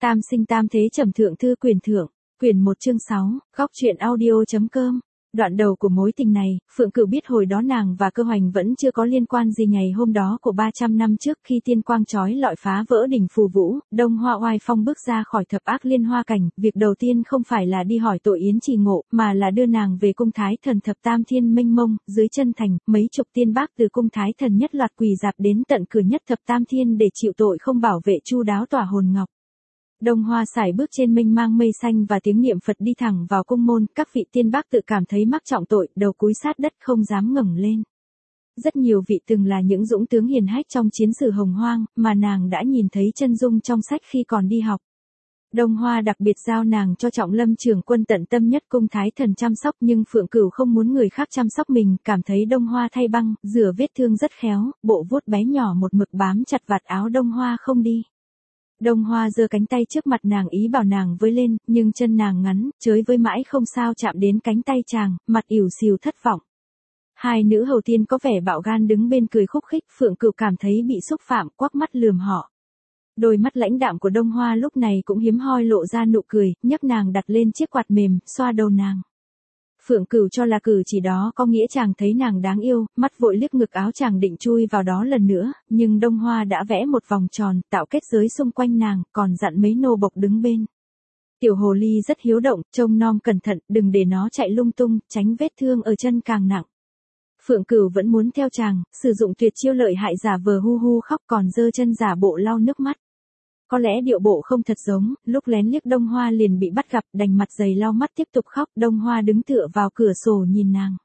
Tam sinh tam thế trầm thượng thư quyền thượng, quyển 1 chương 6, góc truyện audio.com. Đoạn đầu của mối tình này, Phượng Cửu biết hồi đó nàng và Cơ Hoành vẫn chưa có liên quan gì. Ngày hôm đó của 300 năm trước, khi tiên quang chói lọi phá vỡ đỉnh phù vũ, Đông Hoa oai phong bước ra khỏi thập ác liên hoa cảnh, việc đầu tiên không phải là đi hỏi tội Yến Trì Ngộ, mà là đưa nàng về cung Thái Thần thập tam thiên mênh mông. Dưới chân thành, mấy chục tiên bác từ cung Thái Thần nhất loạt quỳ dạp đến tận cửa nhất thập tam thiên để chịu tội không bảo vệ chu đáo tỏa hồn ngọc. Đông Hoa sải bước trên mênh mang mây xanh và tiếng niệm Phật đi thẳng vào cung môn. Các vị tiên bác tự cảm thấy mắc trọng tội, đầu cúi sát đất không dám ngẩng lên. Rất nhiều vị từng là những dũng tướng hiền hách trong chiến sự Hồng Hoang, mà nàng đã nhìn thấy chân dung trong sách khi còn đi học. Đông Hoa đặc biệt giao nàng cho Trọng Lâm trưởng quân tận tâm nhất cung Thái Thần chăm sóc, nhưng Phượng Cửu không muốn người khác chăm sóc mình, cảm thấy Đông Hoa thay băng, rửa vết thương rất khéo, bộ vuốt bé nhỏ một mực bám chặt vạt áo Đông Hoa không đi. Đông Hoa giơ cánh tay trước mặt nàng ý bảo nàng với lên, nhưng chân nàng ngắn, chới với mãi không sao chạm đến cánh tay chàng, mặt ỉu xìu thất vọng. Hai nữ hầu tiên có vẻ bạo gan đứng bên cười khúc khích. Phượng Cửu cảm thấy bị xúc phạm, quắc mắt lườm họ. Đôi mắt lãnh đạm của Đông Hoa lúc này cũng hiếm hoi lộ ra nụ cười, nhấc nàng đặt lên chiếc quạt mềm, xoa đầu nàng. Phượng Cửu cho là cử chỉ đó có nghĩa chàng thấy nàng đáng yêu, mắt vội liếc ngực áo chàng định chui vào đó lần nữa, nhưng Đông Hoa đã vẽ một vòng tròn, tạo kết giới xung quanh nàng, còn dặn mấy nô bộc đứng bên. Tiểu hồ ly rất hiếu động, trông nom cẩn thận, đừng để nó chạy lung tung, tránh vết thương ở chân càng nặng. Phượng Cửu vẫn muốn theo chàng, sử dụng tuyệt chiêu lợi hại giả vờ hu hu khóc, còn giơ chân giả bộ lau nước mắt. Có lẽ điệu bộ không thật giống, lúc lén liếc Đông Hoa liền bị bắt gặp, đành mặt dày lau mắt tiếp tục khóc. Đông Hoa đứng tựa vào cửa sổ nhìn nàng.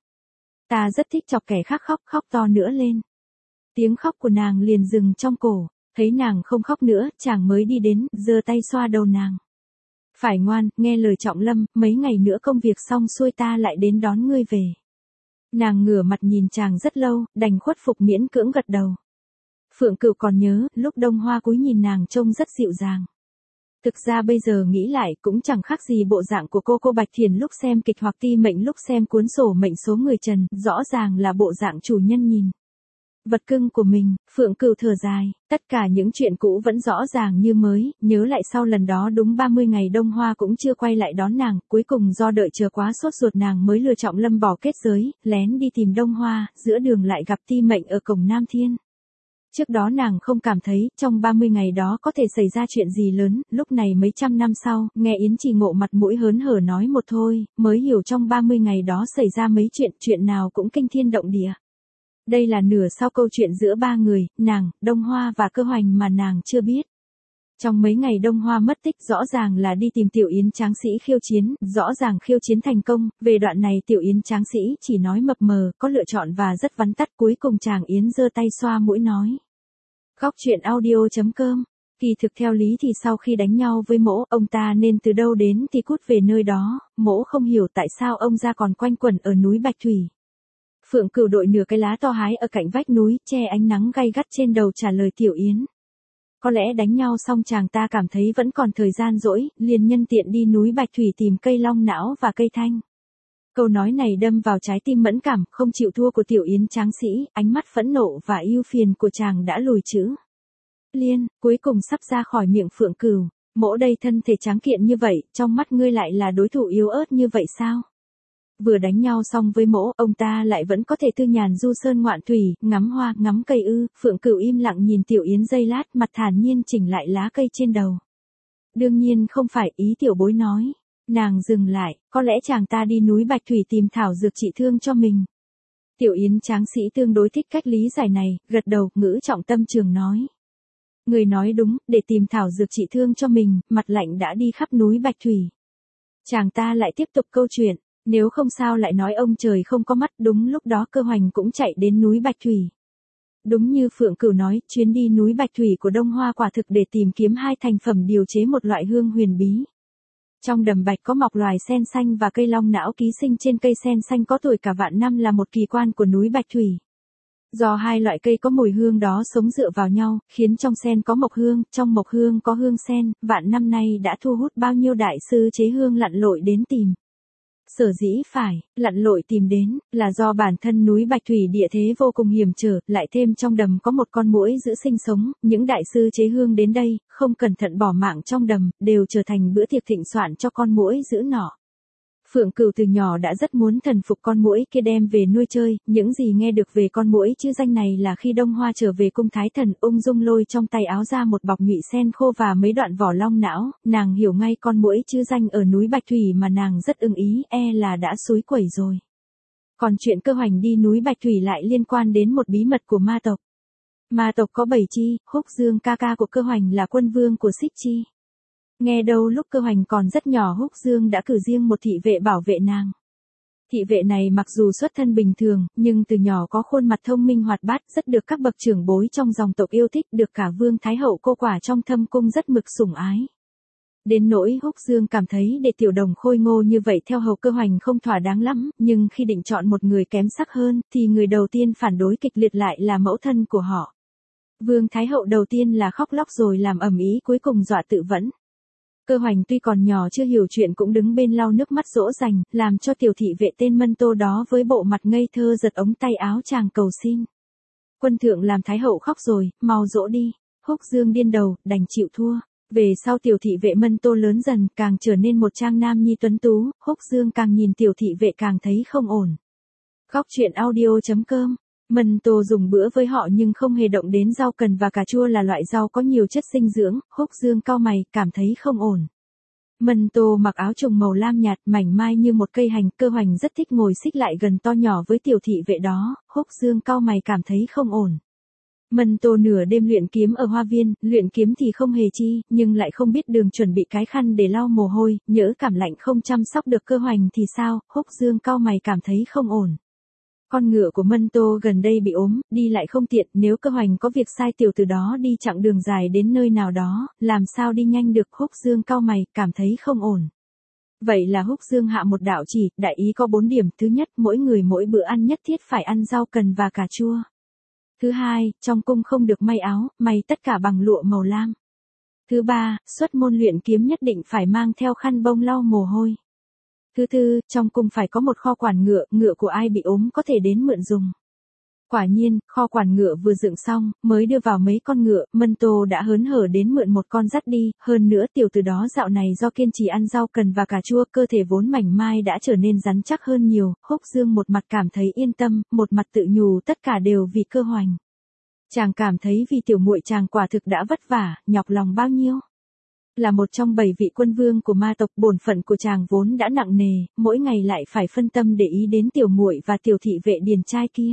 Ta rất thích chọc kẻ khác khóc, khóc to nữa lên. Tiếng khóc của nàng liền dừng trong cổ, thấy nàng không khóc nữa, chàng mới đi đến, giơ tay xoa đầu nàng. Phải ngoan, nghe lời Trọng Lâm, mấy ngày nữa công việc xong xuôi ta lại đến đón ngươi về. Nàng ngửa mặt nhìn chàng rất lâu, đành khuất phục miễn cưỡng gật đầu. Phượng Cửu còn nhớ, lúc Đông Hoa cúi nhìn nàng trông rất dịu dàng. Thực ra bây giờ nghĩ lại cũng chẳng khác gì bộ dạng của cô Bạch Thiền lúc xem kịch hoặc ti mệnh lúc xem cuốn sổ mệnh số người Trần, rõ ràng là bộ dạng chủ nhân nhìn vật cưng của mình. Phượng Cửu thở dài, tất cả những chuyện cũ vẫn rõ ràng như mới, nhớ lại sau lần đó đúng 30 ngày Đông Hoa cũng chưa quay lại đón nàng, cuối cùng do đợi chờ quá sốt ruột nàng mới lựa Trọng Lâm bỏ kết giới, lén đi tìm Đông Hoa, giữa đường lại gặp ti mệnh ở cổng Nam Thiên. Trước đó nàng không cảm thấy, trong 30 ngày đó có thể xảy ra chuyện gì lớn, lúc này mấy trăm năm sau, nghe Yến Trì Ngộ mặt mũi hớn hở nói một thôi, mới hiểu trong 30 ngày đó xảy ra mấy chuyện nào cũng kinh thiên động địa. Đây là nửa sau câu chuyện giữa ba người, nàng, Đông Hoa và Cơ Hoành mà nàng chưa biết. Trong mấy ngày Đông Hoa mất tích rõ ràng là đi tìm Tiểu Yến tráng sĩ khiêu chiến, rõ ràng khiêu chiến thành công, về đoạn này Tiểu Yến tráng sĩ chỉ nói mập mờ, có lựa chọn và rất vắn tắt, cuối cùng chàng Yến giơ tay xoa mũi nói. Góc truyện audio.com. Kỳ thực theo lý thì sau khi đánh nhau với Mỗ, ông ta nên từ đâu đến thì cút về nơi đó, Mỗ không hiểu tại sao ông ra còn quanh quẩn ở núi Bạch Thủy. Phượng Cửu đội nửa cái lá to hái ở cạnh vách núi, che ánh nắng gay gắt trên đầu trả lời Tiểu Yến. Có lẽ đánh nhau xong chàng ta cảm thấy vẫn còn thời gian rỗi, liền nhân tiện đi núi Bạch Thủy tìm cây long não và cây thanh. Câu nói này đâm vào trái tim mẫn cảm, không chịu thua của Tiểu Yến tráng sĩ, ánh mắt phẫn nộ và ưu phiền của chàng đã lùi chữ Liên, cuối cùng sắp ra khỏi miệng Phượng Cửu. Mỗ đây thân thể tráng kiện như vậy, trong mắt ngươi lại là đối thủ yếu ớt như vậy sao? Vừa đánh nhau xong với Mỗ, ông ta lại vẫn có thể thư nhàn du sơn ngoạn thủy, ngắm hoa, ngắm cây ư? Phượng Cửu im lặng nhìn Tiểu Yến giây lát, mặt thản nhiên chỉnh lại lá cây trên đầu. Đương nhiên không phải, ý tiểu bối nói. Nàng dừng lại, có lẽ chàng ta đi núi Bạch Thủy tìm thảo dược trị thương cho mình. Tiểu Yến tráng sĩ tương đối thích cách lý giải này, gật đầu, ngữ trọng tâm trường nói. Người nói đúng, để tìm thảo dược trị thương cho mình, mặt lạnh đã đi khắp núi Bạch Thủy. Chàng ta lại tiếp tục câu chuyện, nếu không sao lại nói ông trời không có mắt, đúng lúc đó Cơ Hoành cũng chạy đến núi Bạch Thủy. Đúng như Phượng Cửu nói, chuyến đi núi Bạch Thủy của Đông Hoa quả thực để tìm kiếm hai thành phẩm điều chế một loại hương huyền bí. Trong đầm bạch có mọc loài sen xanh và cây long não ký sinh trên cây sen xanh có tuổi cả vạn năm là một kỳ quan của núi Bạch Thủy. Do hai loại cây có mùi hương đó sống dựa vào nhau, khiến trong sen có mộc hương, trong mộc hương có hương sen, vạn năm nay đã thu hút bao nhiêu đại sư chế hương lặn lội đến tìm. Sở dĩ phải lặn lội tìm đến, là do bản thân núi Bạch Thủy địa thế vô cùng hiểm trở, lại thêm trong đầm có một con muỗi giữ sinh sống, những đại sư chế hương đến đây, không cẩn thận bỏ mạng trong đầm, đều trở thành bữa tiệc thịnh soạn cho con muỗi giữ nọ. Phượng Cửu từ nhỏ đã rất muốn thần phục con muỗi kia đem về nuôi chơi, những gì nghe được về con muỗi chữ danh này là khi Đông Hoa trở về cung thái thần, ung dung lôi trong tay áo ra một bọc nhụy sen khô và mấy đoạn vỏ long não, nàng hiểu ngay con muỗi chữ danh ở núi Bạch Thủy mà nàng rất ưng ý, là đã xúi quẩy rồi. Còn chuyện Cơ Hoành đi núi Bạch Thủy lại liên quan đến một bí mật của ma tộc. Ma tộc có 7 chi, Húc Dương ca ca của Cơ Hoành là quân vương của Xích Chi. Nghe đâu lúc Cơ Hoành còn rất nhỏ Húc Dương đã cử riêng một thị vệ bảo vệ nàng. Thị vệ này mặc dù xuất thân bình thường, nhưng từ nhỏ có khuôn mặt thông minh hoạt bát, rất được các bậc trưởng bối trong dòng tộc yêu thích, được cả Vương Thái Hậu cô quả trong thâm cung rất mực sủng ái. Đến nỗi Húc Dương cảm thấy để tiểu đồng khôi ngô như vậy theo hầu Cơ Hoành không thỏa đáng lắm, nhưng khi định chọn một người kém sắc hơn, thì người đầu tiên phản đối kịch liệt lại là mẫu thân của họ. Vương Thái Hậu đầu tiên là khóc lóc rồi làm ầm ĩ, cuối cùng dọa tự vẫn. Cơ Hoành tuy còn nhỏ chưa hiểu chuyện cũng đứng bên lau nước mắt dỗ dành, làm cho tiểu thị vệ tên Mân Tô đó với bộ mặt ngây thơ giật ống tay áo chàng cầu xin. Quân thượng làm Thái Hậu khóc rồi, mau dỗ đi. Húc Dương điên đầu, đành chịu thua. Về sau tiểu thị vệ Mân Tô lớn dần, càng trở nên một trang nam nhi tuấn tú, Húc Dương càng nhìn tiểu thị vệ càng thấy không ổn. Góc truyện audio.com. Mân Tô dùng bữa với họ nhưng không hề động đến rau cần và cà chua là loại rau có nhiều chất dinh dưỡng, Húc Dương cau mày, cảm thấy không ổn. Mân Tô mặc áo trùng màu lam nhạt, mảnh mai như một cây hành, Cơ Hoành rất thích ngồi xích lại gần to nhỏ với tiểu thị vệ đó, Húc Dương cau mày cảm thấy không ổn. Mân Tô nửa đêm luyện kiếm ở hoa viên, luyện kiếm thì không hề chi, nhưng lại không biết đường chuẩn bị cái khăn để lau mồ hôi, nhỡ cảm lạnh không chăm sóc được Cơ Hoành thì sao, Húc Dương cau mày cảm thấy không ổn. Con ngựa của Mân Tô gần đây bị ốm, đi lại không tiện, nếu Cơ Hoành có việc sai tiểu từ đó đi chặng đường dài đến nơi nào đó, làm sao đi nhanh được, Húc Dương cau mày, cảm thấy không ổn. Vậy là Húc Dương hạ một đạo chỉ, đại ý có 4 điểm, thứ nhất, mỗi người mỗi bữa ăn nhất thiết phải ăn rau cần và cà chua. Thứ hai, trong cung không được may áo, may tất cả bằng lụa màu lam. Thứ ba, xuất môn luyện kiếm nhất định phải mang theo khăn bông lau mồ hôi. Thứ tư, trong cung phải có một kho quản ngựa, ngựa của ai bị ốm có thể đến mượn dùng. Quả nhiên, kho quản ngựa vừa dựng xong, mới đưa vào mấy con ngựa, Mân Tô đã hớn hở đến mượn một con dắt đi, hơn nữa tiểu từ đó dạo này do kiên trì ăn rau cần và cà chua, cơ thể vốn mảnh mai đã trở nên rắn chắc hơn nhiều, Húc Dương một mặt cảm thấy yên tâm, một mặt tự nhủ tất cả đều vì Cơ Hoành. Chàng cảm thấy vì tiểu muội chàng quả thực đã vất vả, nhọc lòng bao nhiêu. Là một trong 7 vị quân vương của ma tộc, bổn phận của chàng vốn đã nặng nề, mỗi ngày lại phải phân tâm để ý đến tiểu muội và tiểu thị vệ điển trai kia.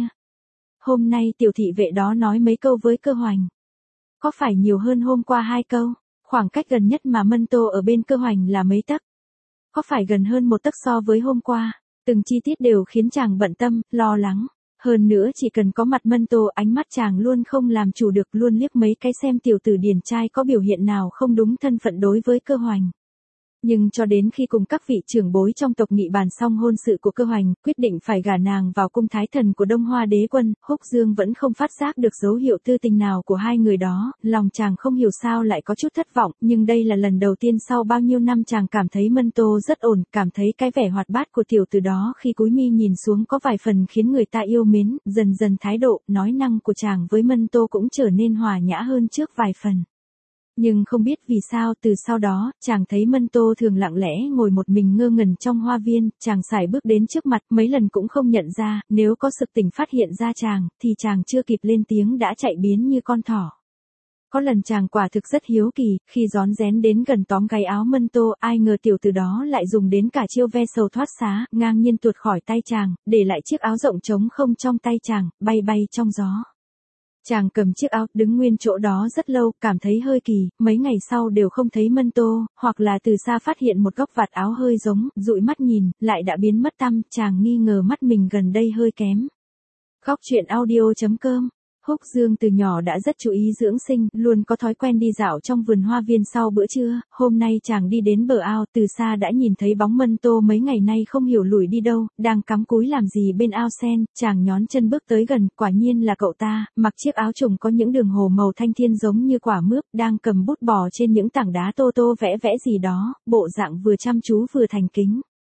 Hôm nay tiểu thị vệ đó nói mấy câu với Cơ Hoành. Có phải nhiều hơn hôm qua 2 câu? Khoảng cách gần nhất mà Mân Tô ở bên Cơ Hoành là mấy tấc? Có phải gần hơn 1 tấc so với hôm qua? Từng chi tiết đều khiến chàng bận tâm, lo lắng. Hơn nữa chỉ cần có mặt Mân Tô, ánh mắt chàng luôn không làm chủ được, luôn liếc mấy cái xem tiểu tử điển trai có biểu hiện nào không đúng thân phận đối với Cơ Hoành. Nhưng cho đến khi cùng các vị trưởng bối trong tộc nghị bàn xong hôn sự của Cơ Hoành, quyết định phải gả nàng vào cung thái thần của Đông Hoa đế quân, Húc Dương vẫn không phát giác được dấu hiệu tư tình nào của hai người đó, lòng chàng không hiểu sao lại có chút thất vọng, nhưng đây là lần đầu tiên sau bao nhiêu năm chàng cảm thấy Mân Tô rất ổn, cảm thấy cái vẻ hoạt bát của tiểu từ đó khi cúi mi nhìn xuống có vài phần khiến người ta yêu mến, dần dần thái độ, nói năng của chàng với Mân Tô cũng trở nên hòa nhã hơn trước vài phần. Nhưng không biết vì sao từ sau đó, chàng thấy Mân Tô thường lặng lẽ ngồi một mình ngơ ngẩn trong hoa viên, chàng sải bước đến trước mặt mấy lần cũng không nhận ra, nếu có sực tỉnh phát hiện ra chàng, thì chàng chưa kịp lên tiếng đã chạy biến như con thỏ. Có lần chàng quả thực rất hiếu kỳ, khi rón rén đến gần tóm gáy áo Mân Tô, ai ngờ tiểu từ đó lại dùng đến cả chiêu ve sầu thoát xá, ngang nhiên tuột khỏi tay chàng, để lại chiếc áo rộng trống không trong tay chàng, bay bay trong gió. Chàng cầm chiếc áo, đứng nguyên chỗ đó rất lâu, cảm thấy hơi kỳ, mấy ngày sau đều không thấy Mân Tô, hoặc là từ xa phát hiện một góc vạt áo hơi giống, dụi mắt nhìn, lại đã biến mất tăm, chàng nghi ngờ mắt mình gần đây hơi kém. Góc truyện audio.com. Húc Dương từ nhỏ đã rất chú ý dưỡng sinh, luôn có thói quen đi dạo trong vườn hoa viên sau bữa trưa, hôm nay chàng đi đến bờ ao, từ xa đã nhìn thấy bóng Mân Tô mấy ngày nay không hiểu lủi đi đâu, đang cắm cúi làm gì bên ao sen, chàng nhón chân bước tới gần, quả nhiên là cậu ta, mặc chiếc áo trùng có những đường hồ màu thanh thiên giống như quả mướp, đang cầm bút bò trên những tảng đá tô tô vẽ vẽ gì đó, bộ dạng vừa chăm chú vừa thành kính.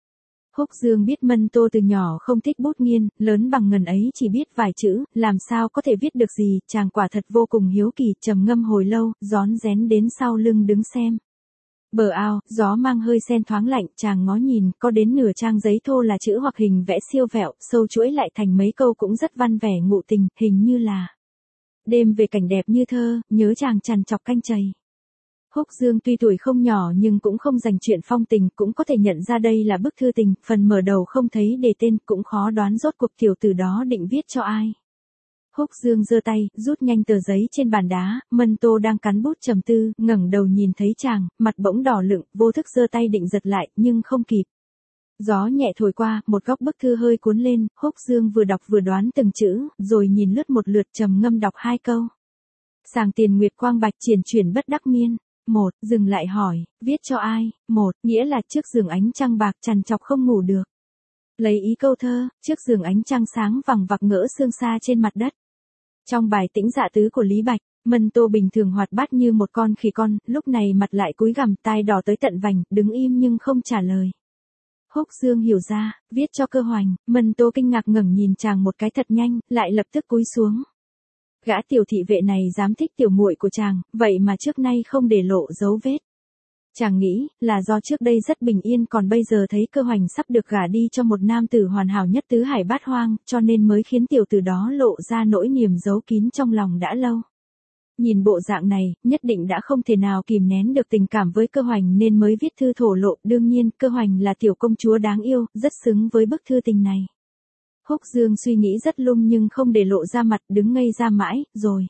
Húc Dương biết Mân Tô từ nhỏ không thích bút nghiên, lớn bằng ngần ấy chỉ biết vài chữ, làm sao có thể viết được gì, chàng quả thật vô cùng hiếu kỳ, trầm ngâm hồi lâu, rón rén đến sau lưng đứng xem. Bờ ao, gió mang hơi sen thoáng lạnh, chàng ngó nhìn, có đến nửa trang giấy thô là chữ hoặc hình vẽ siêu vẹo, sâu chuỗi lại thành mấy câu cũng rất văn vẻ ngụ tình, hình như là đêm về cảnh đẹp như thơ, nhớ chàng trằn trọc canh chày. Húc Dương tuy tuổi không nhỏ nhưng cũng không dành chuyện phong tình, cũng có thể nhận ra đây là bức thư tình, phần mở đầu không thấy đề tên, cũng khó đoán rốt cuộc tiểu tử đó định viết cho ai. Húc Dương giơ tay, rút nhanh tờ giấy trên bàn đá, Mân Tô đang cắn bút trầm tư, ngẩng đầu nhìn thấy chàng, mặt bỗng đỏ lựng, vô thức giơ tay định giật lại, nhưng không kịp. Gió nhẹ thổi qua, một góc bức thư hơi cuốn lên, Húc Dương vừa đọc vừa đoán từng chữ, rồi nhìn lướt một lượt trầm ngâm đọc hai câu. Sàng tiền nguyệt quang bạch triển chuyển bất đắc miên. Một, dừng lại hỏi, viết cho ai? Một, nghĩa là trước giường ánh trăng bạc trằn trọc không ngủ được. Lấy ý câu thơ, trước giường ánh trăng sáng vằng vặc ngỡ sương sa trên mặt đất. Trong bài Tĩnh Dạ Tứ của Lý Bạch, Mân Tô bình thường hoạt bát như một con khỉ con, lúc này mặt lại cúi gằm, tai đỏ tới tận vành, đứng im nhưng không trả lời. Húc Dương hiểu ra, viết cho Cơ Hoành, Mân Tô kinh ngạc ngẩng nhìn chàng một cái thật nhanh, lại lập tức cúi xuống. Gã tiểu thị vệ này dám thích tiểu muội của chàng, vậy mà trước nay không để lộ dấu vết. Chàng nghĩ, là do trước đây rất bình yên còn bây giờ thấy Cơ Hoành sắp được gả đi cho một nam tử hoàn hảo nhất tứ hải bát hoang, cho nên mới khiến tiểu tử đó lộ ra nỗi niềm giấu kín trong lòng đã lâu. Nhìn bộ dạng này, nhất định đã không thể nào kìm nén được tình cảm với Cơ Hoành nên mới viết thư thổ lộ, đương nhiên, Cơ Hoành là tiểu công chúa đáng yêu, rất xứng với bức thư tình này. Húc Dương suy nghĩ rất lung nhưng không để lộ ra mặt, đứng ngây ra mãi, rồi.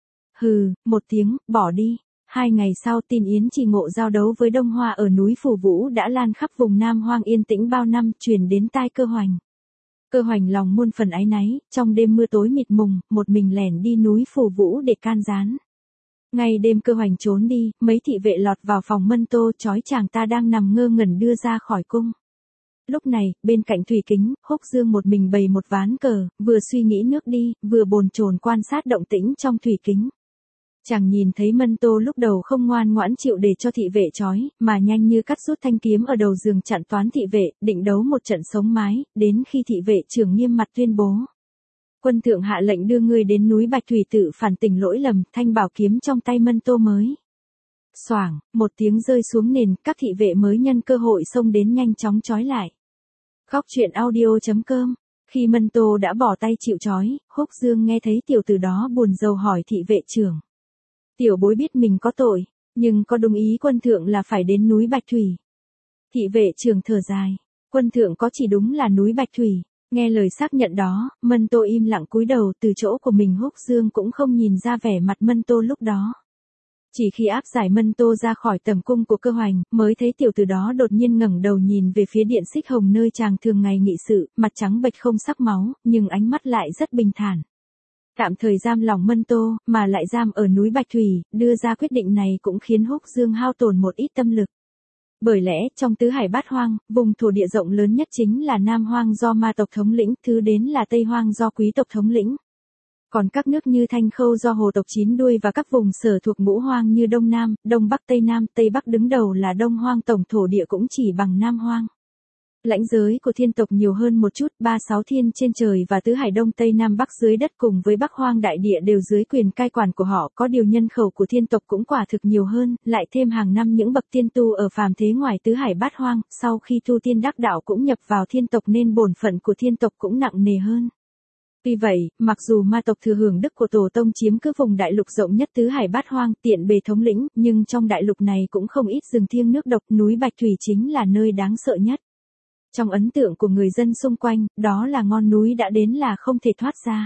Hừ, một tiếng, bỏ đi. 2 ngày sau tin Yến Trì Ngộ giao đấu với Đông Hoa ở núi Phù Vũ đã lan khắp vùng Nam Hoang yên tĩnh bao năm, truyền đến tai Cơ Hoành. Cơ Hoành lòng muôn phần áy náy, trong đêm mưa tối mịt mùng, một mình lẻn đi núi Phù Vũ để can gián. Ngày đêm Cơ Hoành trốn đi, mấy thị vệ lọt vào phòng Mân Tô trói chàng ta đang nằm ngơ ngẩn đưa ra khỏi cung. Lúc này, bên cạnh thủy kính, Húc Dương một mình bày một ván cờ, vừa suy nghĩ nước đi, vừa bồn chồn quan sát động tĩnh trong thủy kính. Chàng nhìn thấy Mân Tô lúc đầu không ngoan ngoãn chịu để cho thị vệ trói, mà nhanh như cắt rút thanh kiếm ở đầu giường chặn toán thị vệ, định đấu một trận sống mái, đến khi thị vệ trưởng nghiêm mặt tuyên bố. Quân thượng hạ lệnh đưa ngươi đến núi Bạch Thủy tự phản tỉnh lỗi lầm, thanh bảo kiếm trong tay Mân Tô mới. Xoảng, một tiếng rơi xuống nền, các thị vệ mới nhân cơ hội xông đến nhanh chóng trói lại. Góc truyện audio.com. Khi Mân Tô đã bỏ tay chịu trói, Húc Dương nghe thấy tiểu tử đó buồn rầu hỏi thị vệ trưởng. Tiểu bối biết mình có tội, nhưng có đồng ý quân thượng là phải đến núi Bạch Thủy. Thị vệ trưởng thở dài, quân thượng có chỉ đúng là núi Bạch Thủy. Nghe lời xác nhận đó, Mân Tô im lặng cúi đầu, từ chỗ của mình Húc Dương cũng không nhìn ra vẻ mặt Mân Tô lúc đó. Chỉ khi áp giải Mân Tô ra khỏi tầm cung của Cơ Hoành, mới thấy tiểu tử đó đột nhiên ngẩng đầu nhìn về phía điện xích hồng nơi chàng thường ngày nghị sự, mặt trắng bệch không sắc máu, nhưng ánh mắt lại rất bình thản. Tạm thời giam lòng Mân Tô, mà lại giam ở núi Bạch Thủy, đưa ra quyết định này cũng khiến Húc Dương hao tổn một ít tâm lực. Bởi lẽ, trong tứ hải bát hoang, vùng thổ địa rộng lớn nhất chính là Nam Hoang do ma tộc thống lĩnh, thứ đến là Tây Hoang do quý tộc thống lĩnh. Còn các nước như Thanh Khâu do hồ tộc chín đuôi và các vùng sở thuộc ngũ hoang như Đông Nam, Đông Bắc Tây Nam, Tây Bắc đứng đầu là Đông Hoang, tổng thổ địa cũng chỉ bằng Nam Hoang. Lãnh giới của thiên tộc nhiều hơn một chút, 36 thiên trên trời và tứ hải Đông Tây Nam Bắc dưới đất cùng với Bắc Hoang đại địa đều dưới quyền cai quản của họ, có điều nhân khẩu của thiên tộc cũng quả thực nhiều hơn, lại thêm hàng năm những bậc tiên tu ở phàm thế ngoài tứ hải bát hoang, sau khi tu tiên đắc đạo cũng nhập vào thiên tộc nên bổn phận của thiên tộc cũng nặng nề hơn. Vì vậy, mặc dù ma tộc thừa hưởng đức của tổ tông chiếm cứ vùng đại lục rộng nhất tứ hải bát hoang, tiện bề thống lĩnh, nhưng trong đại lục này cũng không ít rừng thiêng nước độc, núi Bạch Thủy chính là nơi đáng sợ nhất. Trong ấn tượng của người dân xung quanh, đó là ngọn núi đã đến là không thể thoát ra.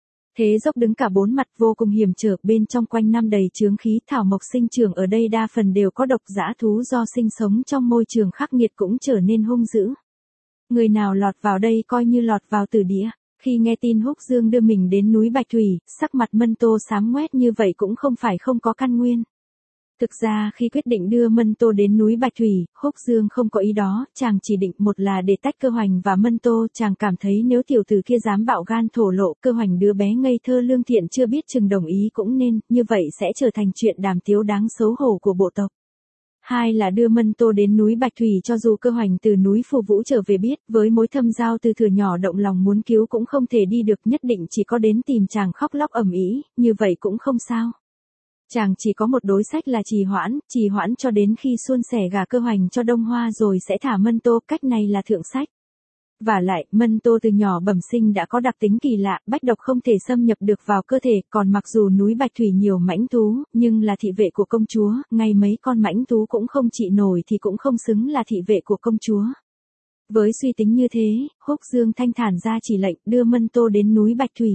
Thế dốc đứng cả 4 mặt vô cùng hiểm trở, bên trong quanh năm đầy chướng khí, thảo mộc sinh trưởng ở đây đa phần đều có độc, dã thú do sinh sống trong môi trường khắc nghiệt cũng trở nên hung dữ. Người nào lọt vào đây coi như lọt vào tử địa. Khi nghe tin Húc Dương đưa mình đến núi Bạch Thủy, sắc mặt Mân Tô xám ngoét như vậy cũng không phải không có căn nguyên. Thực ra khi quyết định đưa Mân Tô đến núi Bạch Thủy, Húc Dương không có ý đó, chàng chỉ định một là để tách Cơ Hoành và Mân Tô, chàng cảm thấy nếu tiểu tử kia dám bạo gan thổ lộ, Cơ Hoành đứa bé ngây thơ lương thiện chưa biết chừng đồng ý cũng nên, như vậy sẽ trở thành chuyện đàm tiếu đáng xấu hổ của bộ tộc. hai là đưa Mân Tô đến núi Bạch Thủy cho dù Cơ Hoành từ núi Phù Vũ trở về biết, với mối thâm giao từ thừa nhỏ động lòng muốn cứu cũng không thể đi được, nhất định chỉ có đến tìm chàng khóc lóc ầm ĩ, như vậy cũng không sao. Chàng chỉ có một đối sách là trì hoãn cho đến khi suôn sẻ gả Cơ Hoành cho Đông Hoa rồi sẽ thả Mân Tô, cách này là thượng sách. Và lại, Mân Tô từ nhỏ bẩm sinh đã có đặc tính kỳ lạ, bách độc không thể xâm nhập được vào cơ thể, còn mặc dù núi Bạch Thủy nhiều mãnh thú, nhưng là thị vệ của công chúa, ngay mấy con mãnh thú cũng không trị nổi thì cũng không xứng là thị vệ của công chúa. Với suy tính như thế, Húc Dương thanh thản ra chỉ lệnh đưa Mân Tô đến núi Bạch Thủy.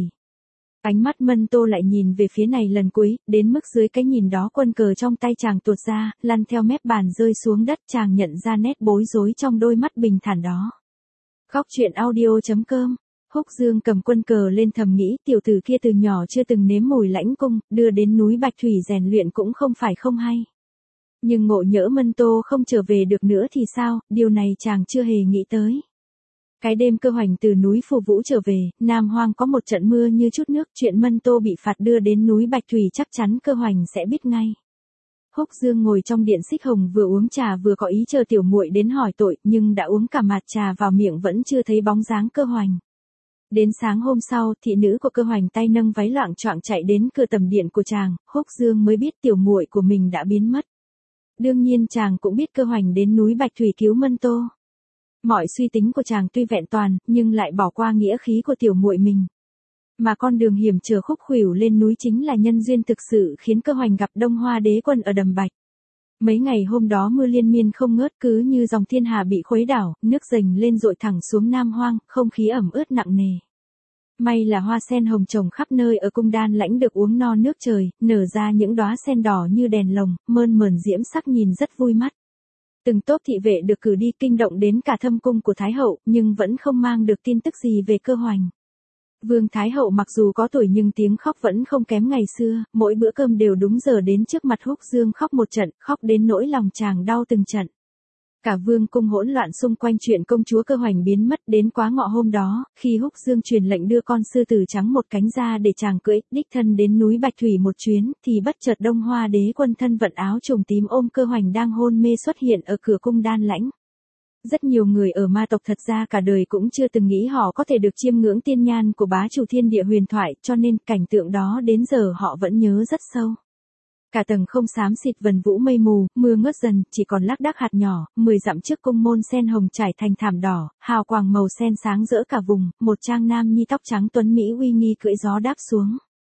Ánh mắt Mân Tô lại nhìn về phía này lần cuối, đến mức dưới cái nhìn đó quân cờ trong tay chàng tuột ra, lăn theo mép bàn rơi xuống đất, chàng nhận ra nét bối rối trong đôi mắt bình thản đó. Khóc chuyện audio.com. Húc Dương cầm quân cờ lên thầm nghĩ, tiểu tử kia từ nhỏ chưa từng nếm mùi lãnh cung, đưa đến núi Bạch Thủy rèn luyện cũng không phải không hay. Nhưng ngộ nhỡ Mân Tô không trở về được nữa thì sao, điều này chàng chưa hề nghĩ tới. Cái đêm Cơ Hoành từ núi Phù Vũ trở về, Nam Hoang có một trận mưa như chút nước, chuyện Mân Tô bị phạt đưa đến núi Bạch Thủy chắc chắn Cơ Hoành sẽ biết ngay. Húc Dương ngồi trong điện xích hồng vừa uống trà vừa có ý chờ tiểu muội đến hỏi tội, nhưng đã uống cả mạt trà vào miệng vẫn chưa thấy bóng dáng Cơ Hoành. Đến sáng hôm sau, thị nữ của Cơ Hoành tay nâng váy loạng choạng chạy đến cửa tầm điện của chàng, Húc Dương mới biết tiểu muội của mình đã biến mất. Đương nhiên chàng cũng biết Cơ Hoành đến núi Bạch Thủy cứu Mân Tô. Mọi suy tính của chàng tuy vẹn toàn, nhưng lại bỏ qua nghĩa khí của tiểu muội mình. Mà con đường hiểm trở khúc khuỷu lên núi chính là nhân duyên thực sự khiến Cơ Hoành gặp Đông Hoa đế quân ở Đầm Bạch. Mấy ngày hôm đó mưa liên miên không ngớt, cứ như dòng thiên hà bị khuấy đảo, nước dành lên dội thẳng xuống Nam Hoang, không khí ẩm ướt nặng nề. May là hoa sen hồng trồng khắp nơi ở cung Đan Lãnh được uống no nước trời, nở ra những đóa sen đỏ như đèn lồng, mơn mởn diễm sắc nhìn rất vui mắt. Từng tốp thị vệ được cử đi kinh động đến cả thâm cung của Thái hậu, nhưng vẫn không mang được tin tức gì về Cơ Hoành. Vương Thái hậu mặc dù có tuổi nhưng tiếng khóc vẫn không kém ngày xưa, mỗi bữa cơm đều đúng giờ đến trước mặt Húc Dương khóc một trận, khóc đến nỗi lòng chàng đau từng trận. Cả vương cung hỗn loạn xung quanh chuyện công chúa Cơ Hoành biến mất, đến quá ngọ hôm đó, khi Húc Dương truyền lệnh đưa con sư tử trắng một cánh ra để chàng cưỡi, đích thân đến núi Bạch Thủy một chuyến, thì bất chợt Đông Hoa đế quân thân vận áo trùng tím ôm Cơ Hoành đang hôn mê xuất hiện ở cửa cung Đan Lãnh. Rất nhiều người ở ma tộc thật ra cả đời cũng chưa từng nghĩ họ có thể được chiêm ngưỡng tiên nhan của bá chủ thiên địa huyền thoại, cho nên cảnh tượng đó đến giờ họ vẫn nhớ rất sâu. Cả tầng không xám xịt vần vũ mây mù, mưa ngớt dần, chỉ còn lác đác hạt nhỏ, 10 dặm trước cung môn sen hồng trải thành thảm đỏ, hào quang màu sen sáng rỡ cả vùng, một trang nam nhi tóc trắng tuấn mỹ uy nghi cưỡi gió đáp xuống.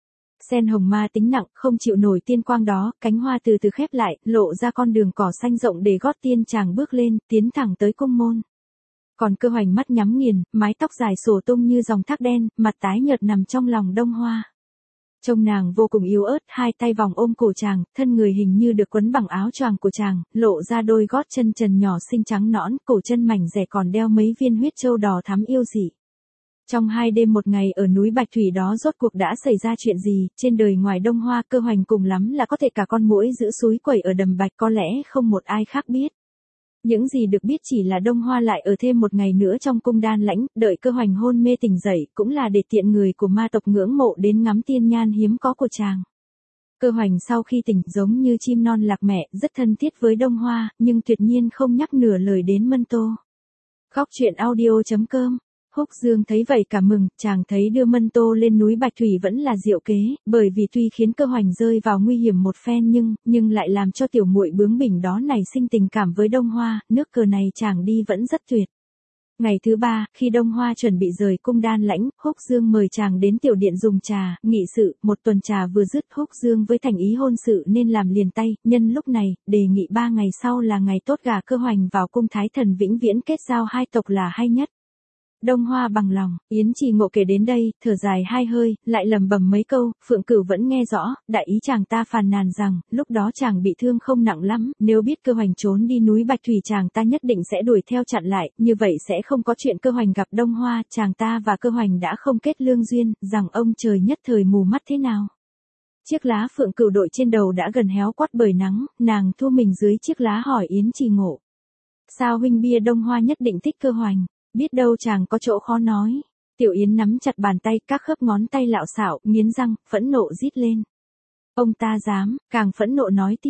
Sen hồng ma tính nặng, không chịu nổi tiên quang đó, cánh hoa từ từ khép lại, lộ ra con đường cỏ xanh rộng để gót tiên chàng bước lên, tiến thẳng tới cung môn. Còn Cơ Hoành mắt nhắm nghiền, mái tóc dài xổ tung như dòng thác đen, mặt tái nhợt nằm trong lòng Đông Hoa. Trông nàng vô cùng yếu ớt, hai tay vòng ôm cổ chàng, thân người hình như được quấn bằng áo choàng của chàng, lộ ra đôi gót chân trần nhỏ xinh trắng nõn, cổ chân mảnh dẻ còn đeo mấy viên huyết châu đỏ thắm yêu dị. Trong 2 đêm 1 ngày ở núi Bạch Thủy đó rốt cuộc đã xảy ra chuyện gì, trên đời ngoài Đông Hoa Cơ Hoành cùng lắm là có thể cả con muỗi giữ súi quẩy ở Đầm Bạch, có lẽ không một ai khác biết. Những gì được biết chỉ là Đông Hoa lại ở thêm 1 ngày nữa trong cung Đan Lãnh, đợi Cơ Hoành hôn mê tỉnh dậy, cũng là để tiện người của ma tộc ngưỡng mộ đến ngắm tiên nhan hiếm có của chàng. Cơ Hoành sau khi tỉnh giống như chim non lạc mẹ, rất thân thiết với Đông Hoa, nhưng tuyệt nhiên không nhắc nửa lời đến Mân Tô. Khóc chuyện audio.com. Húc Dương thấy vậy cả mừng, chàng thấy đưa Mân Tô lên núi Bạch Thủy vẫn là diệu kế, bởi vì tuy khiến Cơ Hoành rơi vào nguy hiểm một phen nhưng lại làm cho tiểu muội bướng bỉnh đó nảy sinh tình cảm với Đông Hoa, nước cờ này chàng đi vẫn rất tuyệt. Ngày thứ 3, khi Đông Hoa chuẩn bị rời cung Đan Lãnh, Húc Dương mời chàng đến tiểu điện dùng trà, nghị sự, một tuần trà vừa dứt Húc Dương với thành ý hôn sự nên làm liền tay, nhân lúc này, đề nghị 3 ngày sau là ngày tốt gả Cơ Hoành vào cung Thái Thần vĩnh viễn kết giao hai tộc là hay nhất. Đông Hoa bằng lòng, Yến Trì Ngộ kể đến đây, thở dài 2 hơi, lại lẩm bẩm mấy câu, Phượng Cửu vẫn nghe rõ, đại ý chàng ta phàn nàn rằng, lúc đó chàng bị thương không nặng lắm, nếu biết Cơ Hoành trốn đi núi Bạch Thủy chàng ta nhất định sẽ đuổi theo chặn lại, như vậy sẽ không có chuyện Cơ Hoành gặp Đông Hoa, chàng ta và Cơ Hoành đã không kết lương duyên, rằng ông trời nhất thời mù mắt thế nào. Chiếc lá Phượng Cửu đội trên đầu đã gần héo quắt bởi nắng, nàng thu mình dưới chiếc lá hỏi Yến Trì Ngộ. Sao huynh bia Đông Hoa nhất định thích Cơ Hoành? Biết đâu chàng có chỗ khó nói. Tiểu Yến nắm chặt bàn tay, các khớp ngón tay lạo xạo, nghiến răng, phẫn nộ rít lên. Ông ta dám, càng phẫn nộ nói tiếp.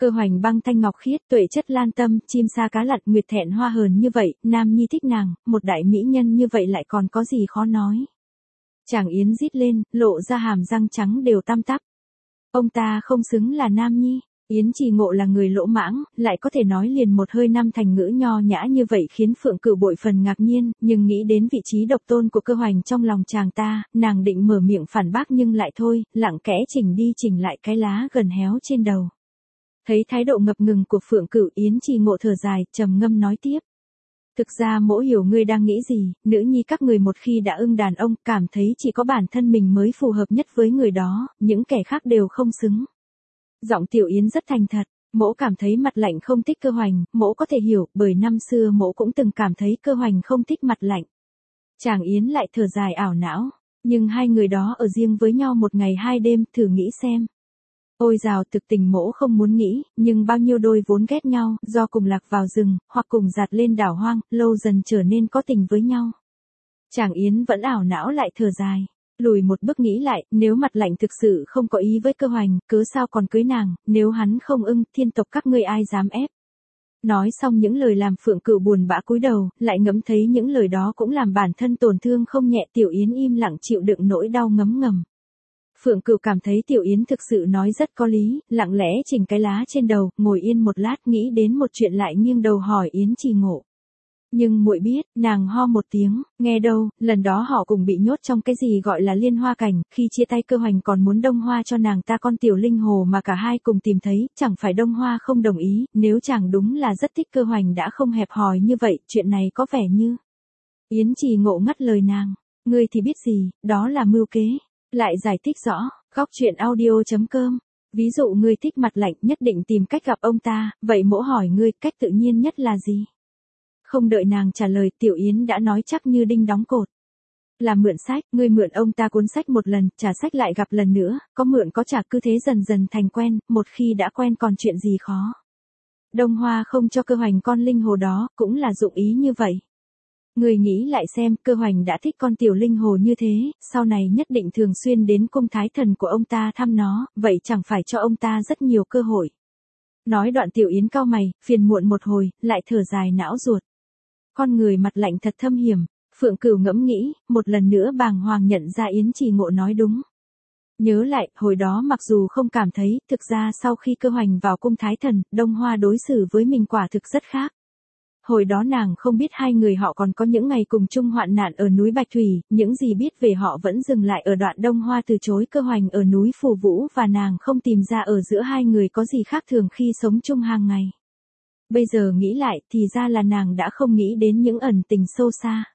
Cơ Hoành băng thanh ngọc khiết, tuệ chất lan tâm, chim sa cá lặn, nguyệt thẹn hoa hờn như vậy, Nam Nhi thích nàng, một đại mỹ nhân như vậy lại còn có gì khó nói. Chàng Yến rít lên, lộ ra hàm răng trắng đều tăm tắp. Ông ta không xứng là Nam Nhi. Yến Trì Ngộ là người lỗ mãng, lại có thể nói liền một hơi năm thành ngữ nho nhã như vậy khiến Phượng Cửu bội phần ngạc nhiên, nhưng nghĩ đến vị trí độc tôn của Cơ Hoành trong lòng chàng ta, nàng định mở miệng phản bác nhưng lại thôi, lặng kẽ chỉnh đi chỉnh lại cái lá gần héo trên đầu. Thấy thái độ ngập ngừng của Phượng Cửu, Yến Trì Ngộ thở dài, trầm ngâm nói tiếp. Thực ra mỗ hiểu ngươi đang nghĩ gì, nữ nhi các người một khi đã ưng đàn ông, cảm thấy chỉ có bản thân mình mới phù hợp nhất với người đó, những kẻ khác đều không xứng. Giọng Tiểu Yến rất thành thật, mỗ cảm thấy Mặt Lạnh không thích Cơ Hoành, mỗ có thể hiểu, bởi năm xưa mỗ cũng từng cảm thấy Cơ Hoành không thích Mặt Lạnh. Chàng Yến lại thở dài ảo não, nhưng hai người đó ở riêng với nhau một ngày hai đêm, thử nghĩ xem. Ôi dào, thực tình mỗ không muốn nghĩ, nhưng bao nhiêu đôi vốn ghét nhau, do cùng lạc vào rừng, hoặc cùng giạt lên đảo hoang, lâu dần trở nên có tình với nhau. Chàng Yến vẫn ảo não lại thở dài. Lùi một bước nghĩ lại, nếu Mặt Lạnh thực sự không có ý với Cơ Hoành, cớ sao còn cưới nàng, nếu hắn không ưng, thiên tộc các ngươi ai dám ép. Nói xong những lời làm Phượng Cửu buồn bã cúi đầu, lại ngẫm thấy những lời đó cũng làm bản thân tổn thương không nhẹ. Tiểu Yến im lặng chịu đựng nỗi đau ngấm ngầm. Phượng Cửu cảm thấy Tiểu Yến thực sự nói rất có lý, lặng lẽ chỉnh cái lá trên đầu, ngồi yên một lát nghĩ đến một chuyện lại nghiêng đầu hỏi Yến Trì Ngộ. Nhưng muội biết, nàng ho một tiếng, nghe đâu, lần đó họ cùng bị nhốt trong cái gì gọi là Liên Hoa Cảnh, khi chia tay Cơ Hoành còn muốn Đông Hoa cho nàng ta con tiểu linh hồ mà cả hai cùng tìm thấy, chẳng phải Đông Hoa không đồng ý, nếu chàng đúng là rất thích Cơ Hoành đã không hẹp hòi như vậy, chuyện này có vẻ như. Yến Trì Ngộ ngắt lời nàng, ngươi thì biết gì, đó là mưu kế. Lại giải thích rõ, góc truyện audio.com. Ví dụ ngươi thích Mặt Lạnh nhất định tìm cách gặp ông ta, vậy mỗ hỏi ngươi cách tự nhiên nhất là gì? Không đợi nàng trả lời, Tiểu Yến đã nói chắc như đinh đóng cột. Là mượn sách, ngươi mượn ông ta cuốn sách một lần, trả sách lại gặp lần nữa, có mượn có trả cứ thế dần dần thành quen, một khi đã quen còn chuyện gì khó. Đông Hoa không cho Cơ Hoành con linh hồ đó, cũng là dụng ý như vậy. Người nghĩ lại xem, Cơ Hoành đã thích con tiểu linh hồ như thế, sau này nhất định thường xuyên đến cung thái thần của ông ta thăm nó, vậy chẳng phải cho ông ta rất nhiều cơ hội. Nói đoạn Tiểu Yến cau mày, phiền muộn một hồi, lại thở dài não ruột. Con người Mặt Lạnh thật thâm hiểm, Phượng Cửu ngẫm nghĩ, một lần nữa bàng hoàng nhận ra Yến Trì Ngộ nói đúng. Nhớ lại, hồi đó mặc dù không cảm thấy, thực ra sau khi Cơ Hoành vào cung thái thần, Đông Hoa đối xử với mình quả thực rất khác. Hồi đó nàng không biết hai người họ còn có những ngày cùng chung hoạn nạn ở núi Bạch Thủy, những gì biết về họ vẫn dừng lại ở đoạn Đông Hoa từ chối Cơ Hoành ở núi Phù Vũ và nàng không tìm ra ở giữa hai người có gì khác thường khi sống chung hàng ngày. Bây giờ nghĩ lại thì ra là nàng đã không nghĩ đến những ẩn tình sâu xa.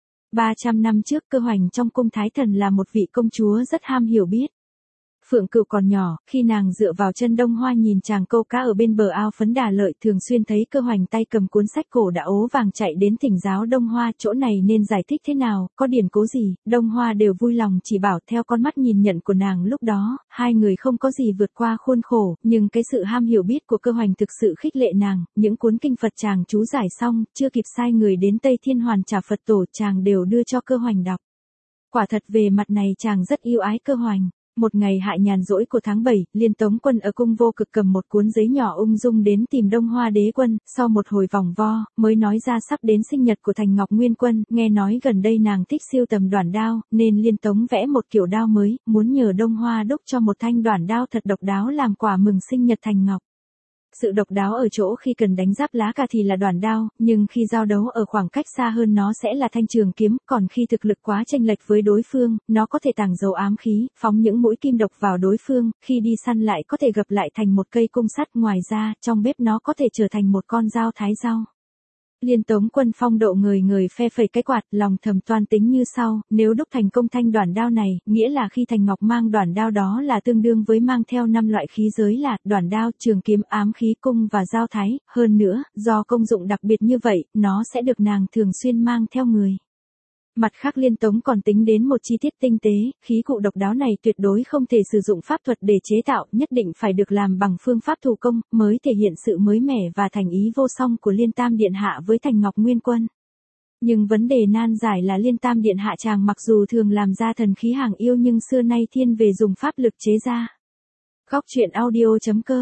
300 năm trước Cơ Hoành trong cung thái thần là một vị công chúa rất ham hiểu biết. Phượng Cửu còn nhỏ, khi nàng dựa vào chân Đông Hoa nhìn chàng câu cá ở bên bờ ao Phấn Đà Lợi thường xuyên thấy Cơ Hoành tay cầm cuốn sách cổ đã ố vàng chạy đến thỉnh giáo Đông Hoa, chỗ này nên giải thích thế nào, có điển cố gì, Đông Hoa đều vui lòng chỉ bảo theo con mắt nhìn nhận của nàng lúc đó, hai người không có gì vượt qua khuôn khổ, nhưng cái sự ham hiểu biết của Cơ Hoành thực sự khích lệ nàng, những cuốn kinh Phật chàng chú giải xong, chưa kịp sai người đến Tây Thiên Hoàn trả Phật tổ chàng đều đưa cho Cơ Hoành đọc. Quả thật về mặt này chàng rất yêu ái Cơ Hoành. Một ngày hạ nhàn rỗi của tháng 7, Liên Tống Quân ở cung Vô Cực cầm một cuốn giấy nhỏ ung dung đến tìm Đông Hoa Đế Quân, sau một hồi vòng vo, mới nói ra sắp đến sinh nhật của Thành Ngọc Nguyên Quân, nghe nói gần đây nàng thích siêu tầm đoản đao, nên Liên Tống vẽ một kiểu đao mới, muốn nhờ Đông Hoa đúc cho một thanh đoản đao thật độc đáo làm quà mừng sinh nhật Thành Ngọc. Sự độc đáo ở chỗ khi cần đánh giáp lá cà thì là đoản đao, nhưng khi giao đấu ở khoảng cách xa hơn nó sẽ là thanh trường kiếm, còn khi thực lực quá chênh lệch với đối phương, nó có thể tàng dấu ám khí, phóng những mũi kim độc vào đối phương, khi đi săn lại có thể gập lại thành một cây cung sắt, ngoài ra, trong bếp nó có thể trở thành một con dao thái rau. Liên Tống Quân phong độ người người phe phẩy cái quạt, lòng thầm toan tính như sau, nếu đúc thành công thanh đoản đao này, nghĩa là khi Thành Ngọc mang đoản đao đó là tương đương với mang theo 5 loại khí giới là đoản đao, trường kiếm, ám khí, cung và dao thái, hơn nữa, do công dụng đặc biệt như vậy, nó sẽ được nàng thường xuyên mang theo người. Mặt khác Liên Tống còn tính đến một chi tiết tinh tế, khí cụ độc đáo này tuyệt đối không thể sử dụng pháp thuật để chế tạo, nhất định phải được làm bằng phương pháp thủ công, mới thể hiện sự mới mẻ và thành ý vô song của Liên Tam Điện Hạ với Thành Ngọc Nguyên Quân. Nhưng vấn đề nan giải là Liên Tam Điện Hạ chàng mặc dù thường làm ra thần khí hàng yêu nhưng xưa nay thiên về dùng pháp lực chế ra. Góc truyện audio.com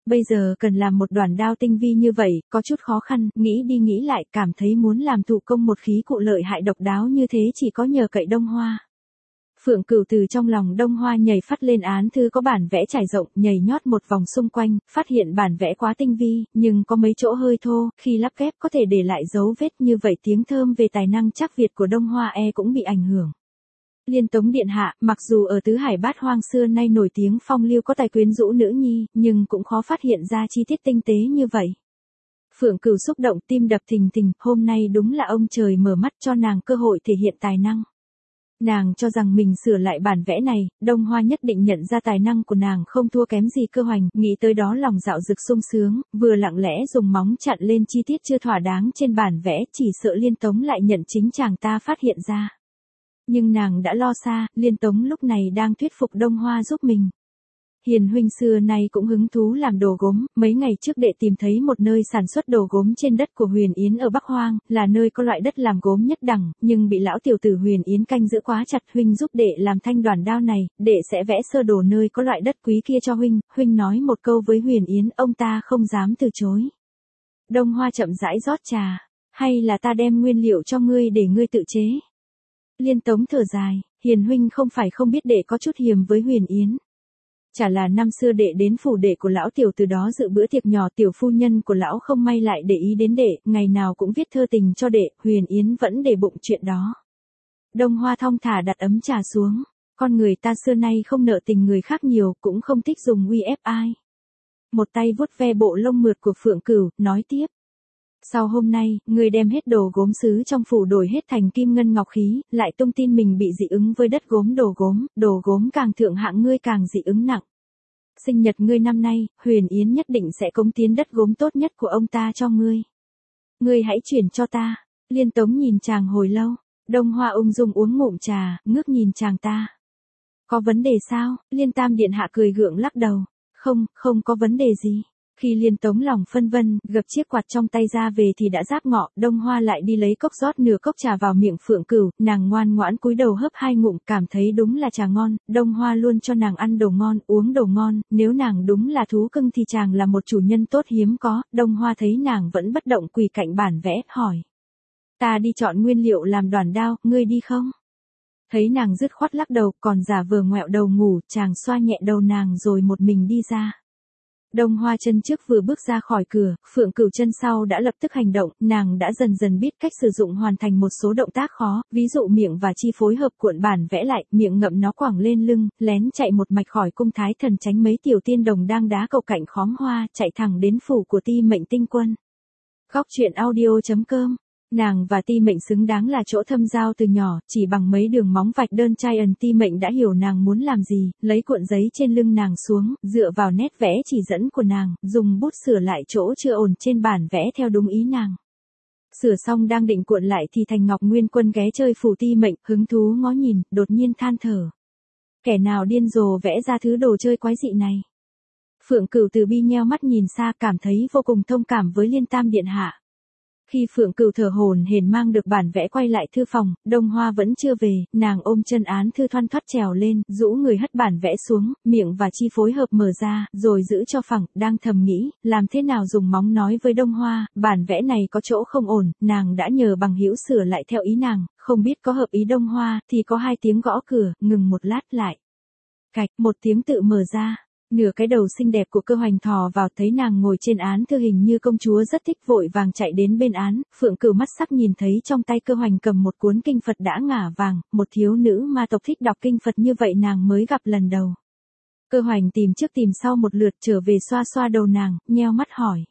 Bây giờ cần làm một đoàn đao tinh vi như vậy, có chút khó khăn, nghĩ đi nghĩ lại, cảm thấy muốn làm thủ công một khí cụ lợi hại độc đáo như thế chỉ có nhờ cậy Đông Hoa. Phượng Cửu từ trong lòng Đông Hoa nhảy phát lên án thư có bản vẽ trải rộng, nhảy nhót một vòng xung quanh, phát hiện bản vẽ quá tinh vi, nhưng có mấy chỗ hơi thô, khi lắp ghép có thể để lại dấu vết như vậy, tiếng thơm về tài năng chắc Việt của Đông Hoa cũng bị ảnh hưởng. Liên Tống điện hạ, mặc dù ở tứ hải bát hoang xưa nay nổi tiếng phong lưu có tài quyến rũ nữ nhi, nhưng cũng khó phát hiện ra chi tiết tinh tế như vậy. Phượng Cửu xúc động, tim đập thình thình, hôm nay đúng là ông trời mở mắt cho nàng cơ hội thể hiện tài năng. Nàng cho rằng mình sửa lại bản vẽ này, Đông Hoa nhất định nhận ra tài năng của nàng không thua kém gì Cơ Hoành, nghĩ tới đó lòng dạo dực sung sướng, vừa lặng lẽ dùng móng chặn lên chi tiết chưa thỏa đáng trên bản vẽ, chỉ sợ Liên Tống lại nhận chính chàng ta phát hiện ra. Nhưng nàng đã lo xa, Liên Tống lúc này đang thuyết phục Đông Hoa giúp mình. Hiền huynh xưa nay cũng hứng thú làm đồ gốm, mấy ngày trước đệ tìm thấy một nơi sản xuất đồ gốm trên đất của Huyền Yến ở Bắc Hoang, là nơi có loại đất làm gốm nhất đẳng, nhưng bị lão tiểu tử Huyền Yến canh giữ quá chặt, huynh giúp đệ làm thanh đoàn đao này, đệ sẽ vẽ sơ đồ nơi có loại đất quý kia cho huynh nói một câu với Huyền Yến, ông ta không dám từ chối. Đông Hoa chậm rãi rót trà, hay là ta đem nguyên liệu cho ngươi để ngươi tự chế? Liên Tống thở dài, Hiền huynh không phải không biết đệ có chút hiềm với Huyền Yến. Chả là năm xưa đệ đến phủ đệ của lão tiểu từ đó dự bữa tiệc nhỏ, tiểu phu nhân của lão không may lại để ý đến đệ, ngày nào cũng viết thơ tình cho đệ, Huyền Yến vẫn để bụng chuyện đó. Đông Hoa thong thả đặt ấm trà xuống, con người ta xưa nay không nợ tình người khác nhiều, cũng không thích dùng uy ép ai. Một tay vuốt ve bộ lông mượt của Phượng Cửu, nói tiếp. Sau hôm nay, ngươi đem hết đồ gốm sứ trong phủ đổi hết thành kim ngân ngọc khí, lại tung tin mình bị dị ứng với đất gốm, đồ gốm càng thượng hạng ngươi càng dị ứng nặng. Sinh nhật ngươi năm nay, Huyền Yến nhất định sẽ cống tiến đất gốm tốt nhất của ông ta cho ngươi. Ngươi hãy chuyển cho ta. Liên Tống nhìn chàng hồi lâu, Đông Hoa ung dung uống ngụm trà, ngước nhìn chàng ta. Có vấn đề sao? Liên Tam điện hạ cười gượng lắc đầu. Không có vấn đề gì. Khi Liên Tống lòng phân vân, gập chiếc quạt trong tay ra về thì đã giáp ngọ, Đông Hoa lại đi lấy cốc rót nửa cốc trà vào miệng Phượng Cửu, nàng ngoan ngoãn cúi đầu hớp 2 ngụm, cảm thấy đúng là trà ngon, Đông Hoa luôn cho nàng ăn đồ ngon, uống đồ ngon, nếu nàng đúng là thú cưng thì chàng là một chủ nhân tốt hiếm có, Đông Hoa thấy nàng vẫn bất động quỳ cạnh bản vẽ, hỏi. Ta đi chọn nguyên liệu làm đoàn đao, ngươi đi không? Thấy nàng dứt khoát lắc đầu, còn giả vờ ngoẹo đầu ngủ, chàng xoa nhẹ đầu nàng rồi một mình đi ra. Đông Hoa chân trước vừa bước ra khỏi cửa, Phượng Cửu chân sau đã lập tức hành động, nàng đã dần dần biết cách sử dụng hoàn thành một số động tác khó, ví dụ miệng và chi phối hợp cuộn bản vẽ lại, miệng ngậm nó quẳng lên lưng, lén chạy một mạch khỏi cung thái thần tránh mấy tiểu tiên đồng đang đá cầu cạnh khóm hoa, chạy thẳng đến phủ của Ti Mệnh tinh quân. Góc truyện audio.com. Nàng và Ti Mệnh xứng đáng là chỗ thâm giao từ nhỏ, chỉ bằng mấy đường móng vạch đơn chai Ti Mệnh đã hiểu nàng muốn làm gì, lấy cuộn giấy trên lưng nàng xuống, dựa vào nét vẽ chỉ dẫn của nàng, dùng bút sửa lại chỗ chưa ổn trên bản vẽ theo đúng ý nàng. Sửa xong đang định cuộn lại thì Thành Ngọc Nguyên Quân ghé chơi phủ Ti Mệnh, hứng thú ngó nhìn, đột nhiên than thở. Kẻ nào điên rồ vẽ ra thứ đồ chơi quái dị này. Phượng Cửu từ bi nheo mắt nhìn xa, cảm thấy vô cùng thông cảm với Liên Tam điện hạ. Khi Phượng Cửu thở hổn hển mang được bản vẽ quay lại thư phòng, Đông Hoa vẫn chưa về, nàng ôm chân án thư thoăn thoắt trèo lên, rũ người hất bản vẽ xuống, miệng và chi phối hợp mở ra, rồi giữ cho phẳng, đang thầm nghĩ, làm thế nào dùng móng nói với Đông Hoa, bản vẽ này có chỗ không ổn, nàng đã nhờ bằng hữu sửa lại theo ý nàng, không biết có hợp ý Đông Hoa, thì có 2 tiếng gõ cửa, ngừng một lát lại. Cạch, một tiếng tự mở ra. Nửa cái đầu xinh đẹp của Cơ Hoành thò vào, thấy nàng ngồi trên án thư hình như công chúa rất thích, vội vàng chạy đến bên án, Phượng Cửu mắt sắc nhìn thấy trong tay Cơ Hoành cầm một cuốn kinh Phật đã ngả vàng, một thiếu nữ ma tộc thích đọc kinh Phật như vậy nàng mới gặp lần đầu. Cơ Hoành tìm trước tìm sau một lượt trở về xoa xoa đầu nàng, nheo mắt hỏi.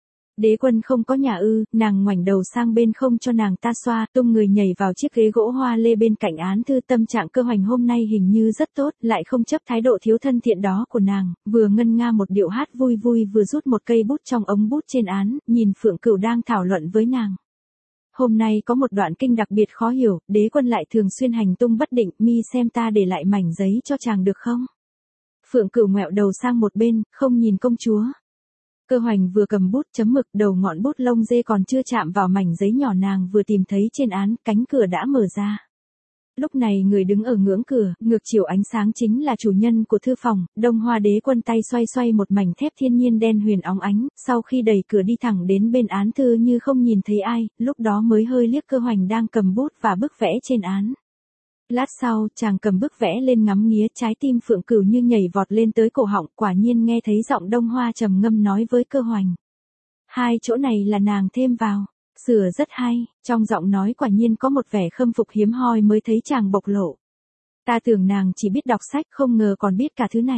Đế quân không có nhà ư? Nàng ngoảnh đầu sang bên không cho nàng ta xoa, tung người nhảy vào chiếc ghế gỗ hoa lê bên cạnh án thư. Tâm trạng Cơ Hoành hôm nay hình như rất tốt, lại không chấp thái độ thiếu thân thiện đó của nàng, vừa ngân nga một điệu hát vui vui vừa rút một cây bút trong ống bút trên án, nhìn Phượng Cửu đang thảo luận với nàng. Hôm nay có một đoạn kinh đặc biệt khó hiểu, đế quân lại thường xuyên hành tung bất định, mi xem ta để lại mảnh giấy cho chàng được không? Phượng Cửu ngoẹo đầu sang một bên, không nhìn công chúa. Cơ Hoành vừa cầm bút chấm mực, đầu ngọn bút lông dê còn chưa chạm vào mảnh giấy nhỏ nàng vừa tìm thấy trên án, cánh cửa đã mở ra. Lúc này người đứng ở ngưỡng cửa, ngược chiều ánh sáng chính là chủ nhân của thư phòng, Đông Hoa Đế Quân tay xoay xoay một mảnh thép thiên nhiên đen huyền óng ánh, sau khi đẩy cửa đi thẳng đến bên án thư như không nhìn thấy ai, lúc đó mới hơi liếc Cơ Hoành đang cầm bút và bức vẽ trên án. Lát sau, chàng cầm bức vẽ lên ngắm nghía, trái tim Phượng Cửu như nhảy vọt lên tới cổ họng, quả nhiên nghe thấy giọng Đông Hoa trầm ngâm nói với Cơ Hoành. Hai chỗ này là nàng thêm vào. Sửa rất hay, trong giọng nói quả nhiên có một vẻ khâm phục hiếm hoi mới thấy chàng bộc lộ. Ta tưởng nàng chỉ biết đọc sách không ngờ còn biết cả thứ này.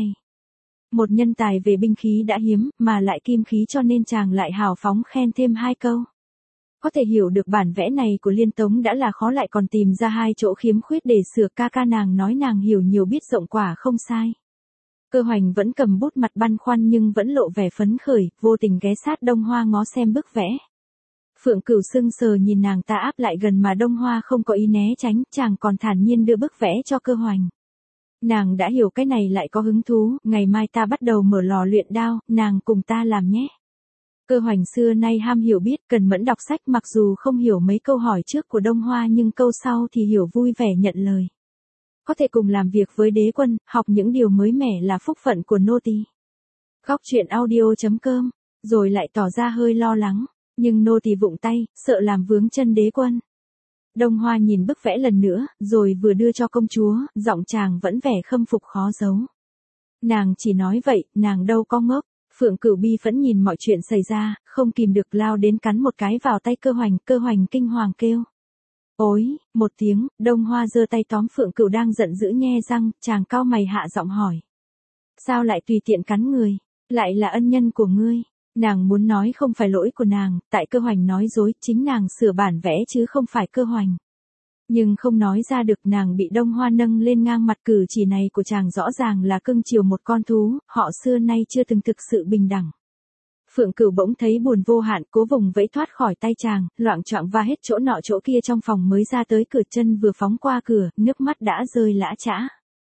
Một nhân tài về binh khí đã hiếm, mà lại kim khí cho nên chàng lại hào phóng khen thêm hai câu. Có thể hiểu được bản vẽ này của Liên Tống đã là khó lại còn tìm ra hai chỗ khiếm khuyết để sửa, ca nàng nói nàng hiểu nhiều biết rộng quả không sai. Cơ Hoành vẫn cầm bút mặt băn khoăn nhưng vẫn lộ vẻ phấn khởi, vô tình ghé sát Đông Hoa ngó xem bức vẽ. Phượng Cửu sưng sờ nhìn nàng ta áp lại gần mà Đông Hoa không có ý né tránh, chàng còn thản nhiên đưa bức vẽ cho Cơ Hoành. Nàng đã hiểu cái này lại có hứng thú, ngày mai ta bắt đầu mở lò luyện đao, nàng cùng ta làm nhé. Cơ Hoành xưa nay ham hiểu biết, cần mẫn đọc sách, mặc dù không hiểu mấy câu hỏi trước của Đông Hoa nhưng câu sau thì hiểu vui vẻ nhận lời. Có thể cùng làm việc với đế quân, học những điều mới mẻ là phúc phận của nô tỳ. Góc truyện audio.com, rồi lại tỏ ra hơi lo lắng. Nhưng nô tỳ vụng tay, sợ làm vướng chân đế quân. Đông Hoa nhìn bức vẽ lần nữa, rồi vừa đưa cho công chúa, giọng chàng vẫn vẻ khâm phục khó giấu. Nàng chỉ nói vậy, nàng đâu có ngốc. Phượng Cửu bi phẫn nhìn mọi chuyện xảy ra, không kìm được lao đến cắn một cái vào tay Cơ Hoành kinh hoàng kêu. Ôi, một tiếng, Đông Hoa giơ tay tóm Phượng Cửu đang giận dữ nhe răng, chàng cau mày hạ giọng hỏi. Sao lại tùy tiện cắn người, lại là ân nhân của ngươi? Nàng muốn nói không phải lỗi của nàng, tại Cơ Hoành nói dối, chính nàng sửa bản vẽ chứ không phải Cơ Hoành. Nhưng không nói ra được, nàng bị Đông Hoa nâng lên ngang mặt, cử chỉ này của chàng rõ ràng là cưng chiều một con thú, họ xưa nay chưa từng thực sự bình đẳng. Phượng Cửu bỗng thấy buồn vô hạn, cố vùng vẫy thoát khỏi tay chàng, loạng choạng va hết chỗ nọ chỗ kia trong phòng mới ra tới cửa, chân vừa phóng qua cửa, nước mắt đã rơi lã chã.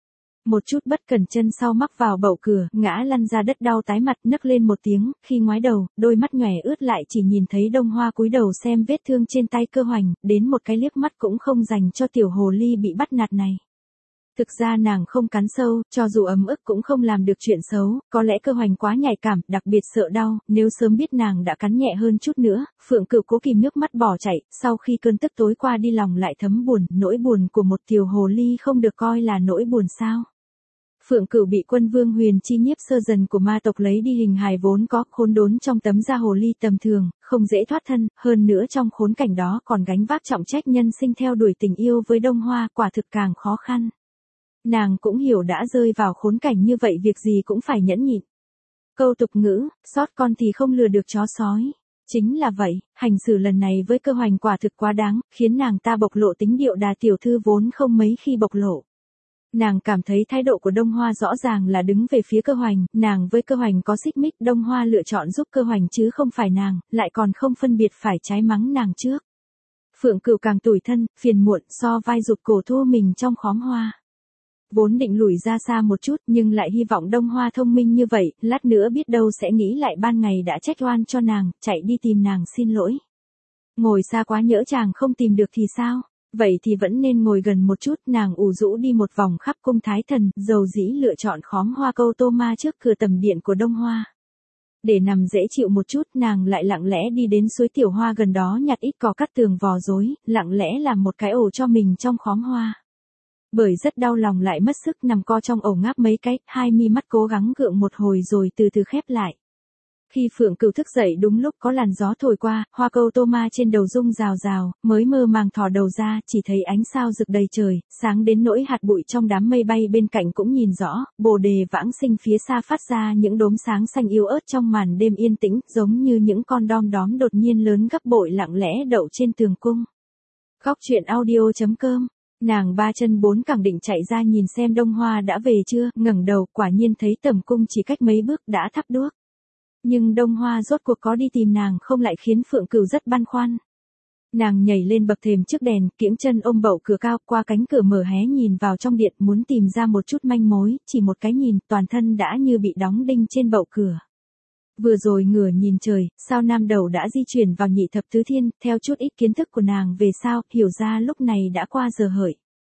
Một chút bất cẩn chân sau mắc vào bậu cửa, ngã lăn ra đất đau tái mặt, nấc lên một tiếng, khi ngoái đầu, đôi mắt nhòe ướt lại chỉ nhìn thấy Đông Hoa cúi đầu xem vết thương trên tay Cơ Hoành, đến một cái liếc mắt cũng không dành cho tiểu hồ ly bị bắt nạt này. Thực ra nàng không cắn sâu, cho dù ấm ức cũng không làm được chuyện xấu, có lẽ Cơ Hoành quá nhạy cảm, đặc biệt sợ đau, nếu sớm biết nàng đã cắn nhẹ hơn chút nữa. Phượng Cửu cố kìm nước mắt bỏ chảy, sau khi cơn tức tối qua đi lòng lại thấm buồn, nỗi buồn của một tiểu hồ ly không được coi là nỗi buồn sao. Phượng Cửu bị Quân Vương Huyền Chi nhiếp sơ dần của ma tộc lấy đi hình hài vốn có, khốn đốn trong tấm da hồ ly tầm thường, không dễ thoát thân, hơn nữa trong khốn cảnh đó còn gánh vác trọng trách nhân sinh theo đuổi tình yêu với Đông Hoa, quả thực càng khó khăn. Nàng cũng hiểu đã rơi vào khốn cảnh như vậy việc gì cũng phải nhẫn nhịn. Câu tục ngữ, sót con thì không lừa được chó sói. Chính là vậy, hành xử lần này với Cơ Hoành quả thực quá đáng, khiến nàng ta bộc lộ tính điệu đà tiểu thư vốn không mấy khi bộc lộ. Nàng cảm thấy thái độ của Đông Hoa rõ ràng là đứng về phía Cơ Hoành, nàng với Cơ Hoành có xích mích, Đông Hoa lựa chọn giúp Cơ Hoành chứ không phải nàng, lại còn không phân biệt phải trái mắng nàng trước. Phượng Cửu càng tủi thân, phiền muộn, so vai rụt cổ thu mình trong khóm hoa. Vốn định lùi ra xa một chút nhưng lại hy vọng Đông Hoa thông minh như vậy, lát nữa biết đâu sẽ nghĩ lại ban ngày đã trách oan cho nàng, chạy đi tìm nàng xin lỗi. Ngồi xa quá nhỡ chàng không tìm được thì sao? Vậy thì vẫn nên ngồi gần một chút, nàng ủ rũ đi một vòng khắp cung Thái Thần, dầu dĩ lựa chọn khóm hoa câu tô ma trước cửa tầm điện của Đông Hoa. Để nằm dễ chịu một chút, nàng lại lặng lẽ đi đến suối tiểu hoa gần đó nhặt ít cỏ cắt tường vò rối, lặng lẽ làm một cái ổ cho mình trong khóm hoa. Bởi rất đau lòng lại mất sức nằm co trong ổ ngáp mấy cái, hai mi mắt cố gắng gượng một hồi rồi từ từ khép lại. Khi Phượng Cửu thức dậy đúng lúc có làn gió thổi qua, hoa câu tô ma trên đầu rung rào rào, mới mơ màng thò đầu ra, chỉ thấy ánh sao rực đầy trời, sáng đến nỗi hạt bụi trong đám mây bay bên cạnh cũng nhìn rõ, bồ đề vãng sinh phía xa phát ra những đốm sáng xanh yếu ớt trong màn đêm yên tĩnh, giống như những con đom đóm đột nhiên lớn gấp bội lặng lẽ đậu trên tường cung. Góc truyện audio.com. Nàng ba chân bốn cẳng định chạy ra nhìn xem Đông Hoa đã về chưa, ngẩng đầu, quả nhiên thấy tầm cung chỉ cách mấy bước đã thắp đuốc. Nhưng Đông Hoa rốt cuộc có đi tìm nàng không lại khiến Phượng Cửu rất băn khoăn. Nàng nhảy lên bậc thềm trước đèn, kiễng chân ôm bậu cửa cao, qua cánh cửa mở hé nhìn vào trong điện, muốn tìm ra một chút manh mối, chỉ một cái nhìn, toàn thân đã như bị đóng đinh trên bậu cửa. Vừa rồi ngửa nhìn trời, sao nam đầu đã di chuyển vào nhị thập tứ thiên, theo chút ít kiến thức của nàng về sao, hiểu ra lúc này đã qua giờ hợi.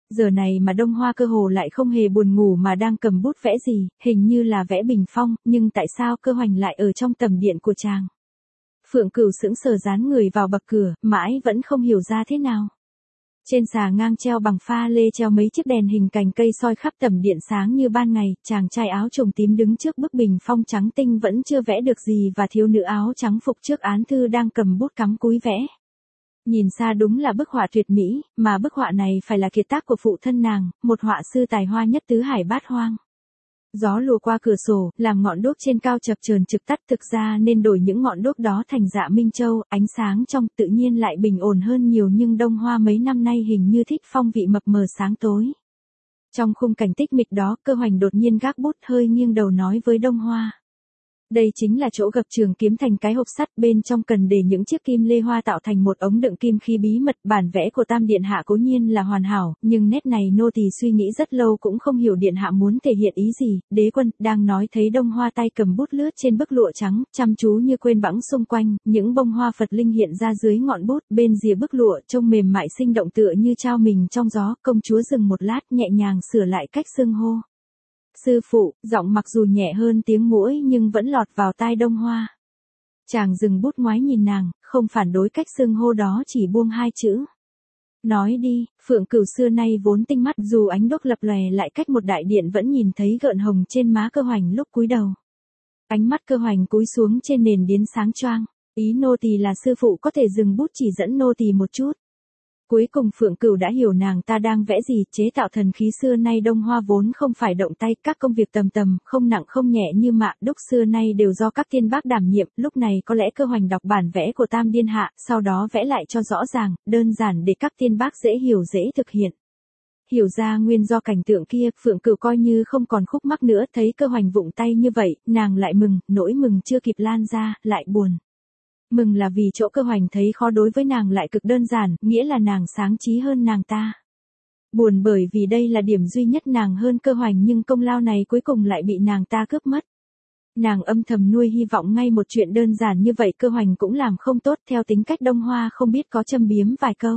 Giờ này mà Đông Hoa cơ hồ lại không hề buồn ngủ mà đang cầm bút vẽ gì, hình như là vẽ bình phong, nhưng tại sao Cơ Hoành lại ở trong tầm điện của chàng? Phượng Cửu sững sờ dán người vào bậc cửa, mãi vẫn không hiểu ra thế nào. Trên xà ngang treo bằng pha lê treo mấy chiếc đèn hình cành cây soi khắp tầm điện sáng như ban ngày, chàng trai áo trùng tím đứng trước bức bình phong trắng tinh vẫn chưa vẽ được gì và thiếu nữ áo trắng phục trước án thư đang cầm bút cắm cúi vẽ. Nhìn xa đúng là bức họa tuyệt mỹ, mà bức họa này phải là kiệt tác của phụ thân nàng, một họa sư tài hoa nhất tứ hải bát hoang. Gió lùa qua cửa sổ, làm ngọn đuốc trên cao chập chờn trực tắt, thực ra nên đổi những ngọn đuốc đó thành dạ Minh Châu, ánh sáng trong tự nhiên lại bình ổn hơn nhiều, nhưng Đông Hoa mấy năm nay hình như thích phong vị mập mờ sáng tối. Trong khung cảnh tích mịch đó, Cơ Hoành đột nhiên gác bút hơi nghiêng đầu nói với Đông Hoa. Đây chính là chỗ gập trường kiếm thành cái hộp sắt, bên trong cần để những chiếc kim lê hoa tạo thành một ống đựng kim khí bí mật. Bản vẽ của Tam Điện Hạ cố nhiên là hoàn hảo, nhưng nét này nô tỳ suy nghĩ rất lâu cũng không hiểu Điện Hạ muốn thể hiện ý gì. Đế quân đang nói thấy Đông Hoa tay cầm bút lướt trên bức lụa trắng, chăm chú như quên bẵng xung quanh, những bông hoa Phật linh hiện ra dưới ngọn bút, bên rìa bức lụa trông mềm mại sinh động tựa như trao mình trong gió. Công chúa dừng một lát nhẹ nhàng sửa lại cách xưng hô. Sư phụ, giọng mặc dù nhẹ hơn tiếng muỗi nhưng vẫn lọt vào tai Đông Hoa. Chàng dừng bút ngoái nhìn nàng, không phản đối cách xưng hô đó, chỉ buông hai chữ. Nói đi. Phượng Cửu xưa nay vốn tinh mắt, dù ánh đuốc lập lòe lại cách một đại điện vẫn nhìn thấy gợn hồng trên má Cơ Hoành lúc cúi đầu. Ánh mắt Cơ Hoành cúi xuống trên nền điến sáng choang. Ý nô tỳ là sư phụ có thể dừng bút chỉ dẫn nô tỳ một chút. Cuối cùng Phượng Cửu đã hiểu nàng ta đang vẽ gì. Chế tạo thần khí xưa nay Đông Hoa vốn không phải động tay, các công việc tầm tầm, không nặng không nhẹ như mạ đúc xưa nay đều do các tiên bác đảm nhiệm. Lúc này có lẽ Cơ Hoành đọc bản vẽ của Tam Điên Hạ, sau đó vẽ lại cho rõ ràng, đơn giản để các tiên bác dễ hiểu dễ thực hiện. Hiểu ra nguyên do cảnh tượng kia, Phượng Cửu coi như không còn khúc mắc nữa, thấy Cơ Hoành vụng tay như vậy, nàng lại mừng, nỗi mừng chưa kịp lan ra, lại buồn. Mừng là vì chỗ Cơ Hoành thấy khó đối với nàng lại cực đơn giản, nghĩa là nàng sáng trí hơn nàng ta. Buồn bởi vì đây là điểm duy nhất nàng hơn Cơ Hoành, nhưng công lao này cuối cùng lại bị nàng ta cướp mất. Nàng âm thầm nuôi hy vọng ngay một chuyện đơn giản như vậy Cơ Hoành cũng làm không tốt, theo tính cách Đông Hoa không biết có châm biếm vài câu.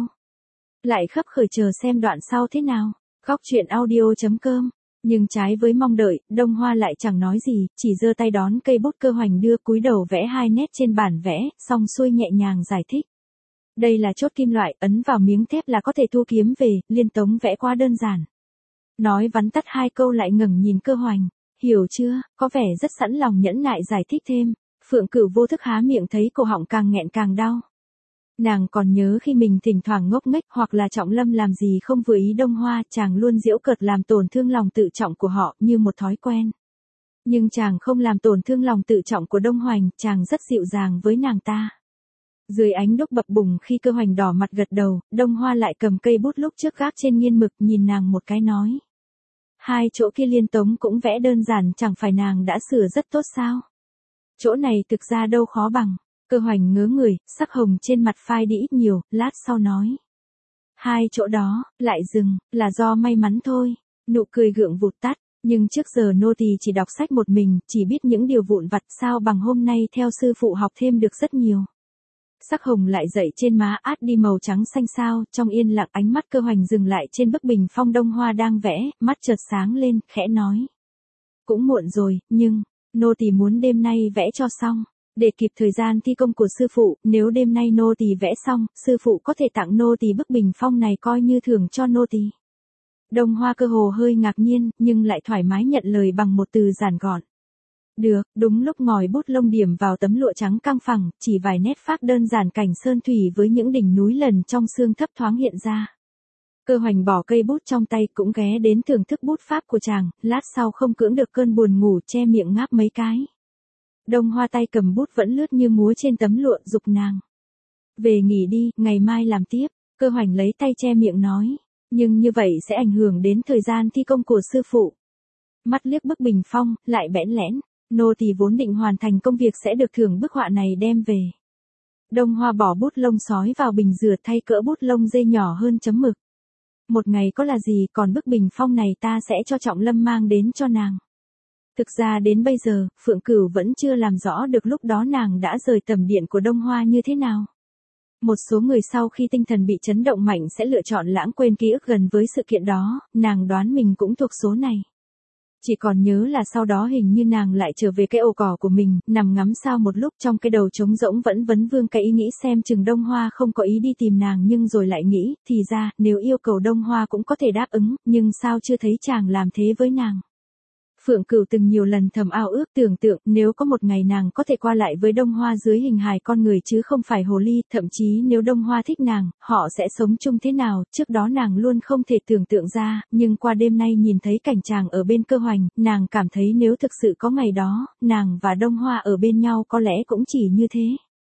Lại khấp khởi chờ xem đoạn sau thế nào. Góc truyện audio.com. Nhưng trái với mong đợi, Đông Hoa lại chẳng nói gì, chỉ giơ tay đón cây bút Cơ Hoành đưa, cúi đầu vẽ hai nét trên bản vẽ, xong xuôi nhẹ nhàng giải thích. Đây là chốt kim loại, ấn vào miếng thép là có thể thu kiếm về, Liên Tống vẽ quá đơn giản. Nói vắn tắt hai câu lại ngẩng nhìn Cơ Hoành. Hiểu chưa? Có vẻ rất sẵn lòng nhẫn nại giải thích thêm. Phượng Cửu vô thức há miệng thấy cổ họng càng nghẹn càng đau. Nàng còn nhớ khi mình thỉnh thoảng ngốc nghếch hoặc là Trọng Lâm làm gì không vừa ý Đông Hoa, chàng luôn giễu cợt làm tổn thương lòng tự trọng của họ như một thói quen. Nhưng chàng không làm tổn thương lòng tự trọng của Đông Hoành, chàng rất dịu dàng với nàng ta. Dưới ánh đuốc bập bùng khi Cơ Hoành đỏ mặt gật đầu, Đông Hoa lại cầm cây bút lúc trước gác trên nghiên mực nhìn nàng một cái nói. Hai chỗ kia Liên Tống cũng vẽ đơn giản, chẳng phải nàng đã sửa rất tốt sao? Chỗ này thực ra đâu khó bằng. Cơ Hoành ngớ người, sắc hồng trên mặt phai đi ít nhiều, lát sau nói. Hai chỗ đó, lại dừng, là do may mắn thôi. Nụ cười gượng vụt tắt, nhưng trước giờ nô tỳ chỉ đọc sách một mình, chỉ biết những điều vụn vặt, sao bằng hôm nay theo sư phụ học thêm được rất nhiều. Sắc hồng lại dậy trên má, át đi màu trắng xanh xao, trong yên lặng ánh mắt Cơ Hoành dừng lại trên bức bình phong Đông Hoa đang vẽ, mắt chợt sáng lên, khẽ nói. Cũng muộn rồi, nhưng, nô tỳ muốn đêm nay vẽ cho xong. Để kịp thời gian thi công của sư phụ, nếu đêm nay nô tỳ vẽ xong, sư phụ có thể tặng nô tỳ bức bình phong này coi như thưởng cho nô tỳ. Đông Hoa cơ hồ hơi ngạc nhiên, nhưng lại thoải mái nhận lời bằng một từ giản gọn. Được. Đúng lúc ngòi bút lông điểm vào tấm lụa trắng căng phẳng, chỉ vài nét phác đơn giản cảnh sơn thủy với những đỉnh núi lần trong sương thấp thoáng hiện ra. Cơ Hoành bỏ cây bút trong tay cũng ghé đến thưởng thức bút pháp của chàng, lát sau không cưỡng được cơn buồn ngủ che miệng ngáp mấy cái. Đông Hoa tay cầm bút vẫn lướt như múa trên tấm lụa, giục nàng. Về nghỉ đi, ngày mai làm tiếp. Cơ Hoành lấy tay che miệng nói. Nhưng như vậy sẽ ảnh hưởng đến thời gian thi công của sư phụ. Mắt liếc bức bình phong, lại bẽn lẽn. Nô tỳ vốn định hoàn thành công việc sẽ được thưởng bức họa này đem về. Đông Hoa bỏ bút lông sói vào bình rửa thay cỡ bút lông dây nhỏ hơn chấm mực. Một ngày có là gì, còn bức bình phong này ta sẽ cho Trọng Lâm mang đến cho nàng. Thực ra đến bây giờ, Phượng Cửu vẫn chưa làm rõ được lúc đó nàng đã rời tầm điện của Đông Hoa như thế nào. Một số người sau khi tinh thần bị chấn động mạnh sẽ lựa chọn lãng quên ký ức gần với sự kiện đó, nàng đoán mình cũng thuộc số này. Chỉ còn nhớ là sau đó hình như nàng lại trở về cái ổ cỏ của mình, nằm ngắm sao một lúc trong cái đầu trống rỗng vẫn vấn vương cái ý nghĩ xem chừng Đông Hoa không có ý đi tìm nàng, nhưng rồi lại nghĩ, thì ra, nếu yêu cầu Đông Hoa cũng có thể đáp ứng, nhưng sao chưa thấy chàng làm thế với nàng. Phượng Cửu từng nhiều lần thầm ao ước tưởng tượng nếu có một ngày nàng có thể qua lại với Đông Hoa dưới hình hài con người chứ không phải hồ ly, thậm chí nếu Đông Hoa thích nàng, họ sẽ sống chung thế nào, trước đó nàng luôn không thể tưởng tượng ra, nhưng qua đêm nay nhìn thấy cảnh chàng ở bên Cơ Hoành, nàng cảm thấy nếu thực sự có ngày đó, nàng và Đông Hoa ở bên nhau có lẽ cũng chỉ như thế.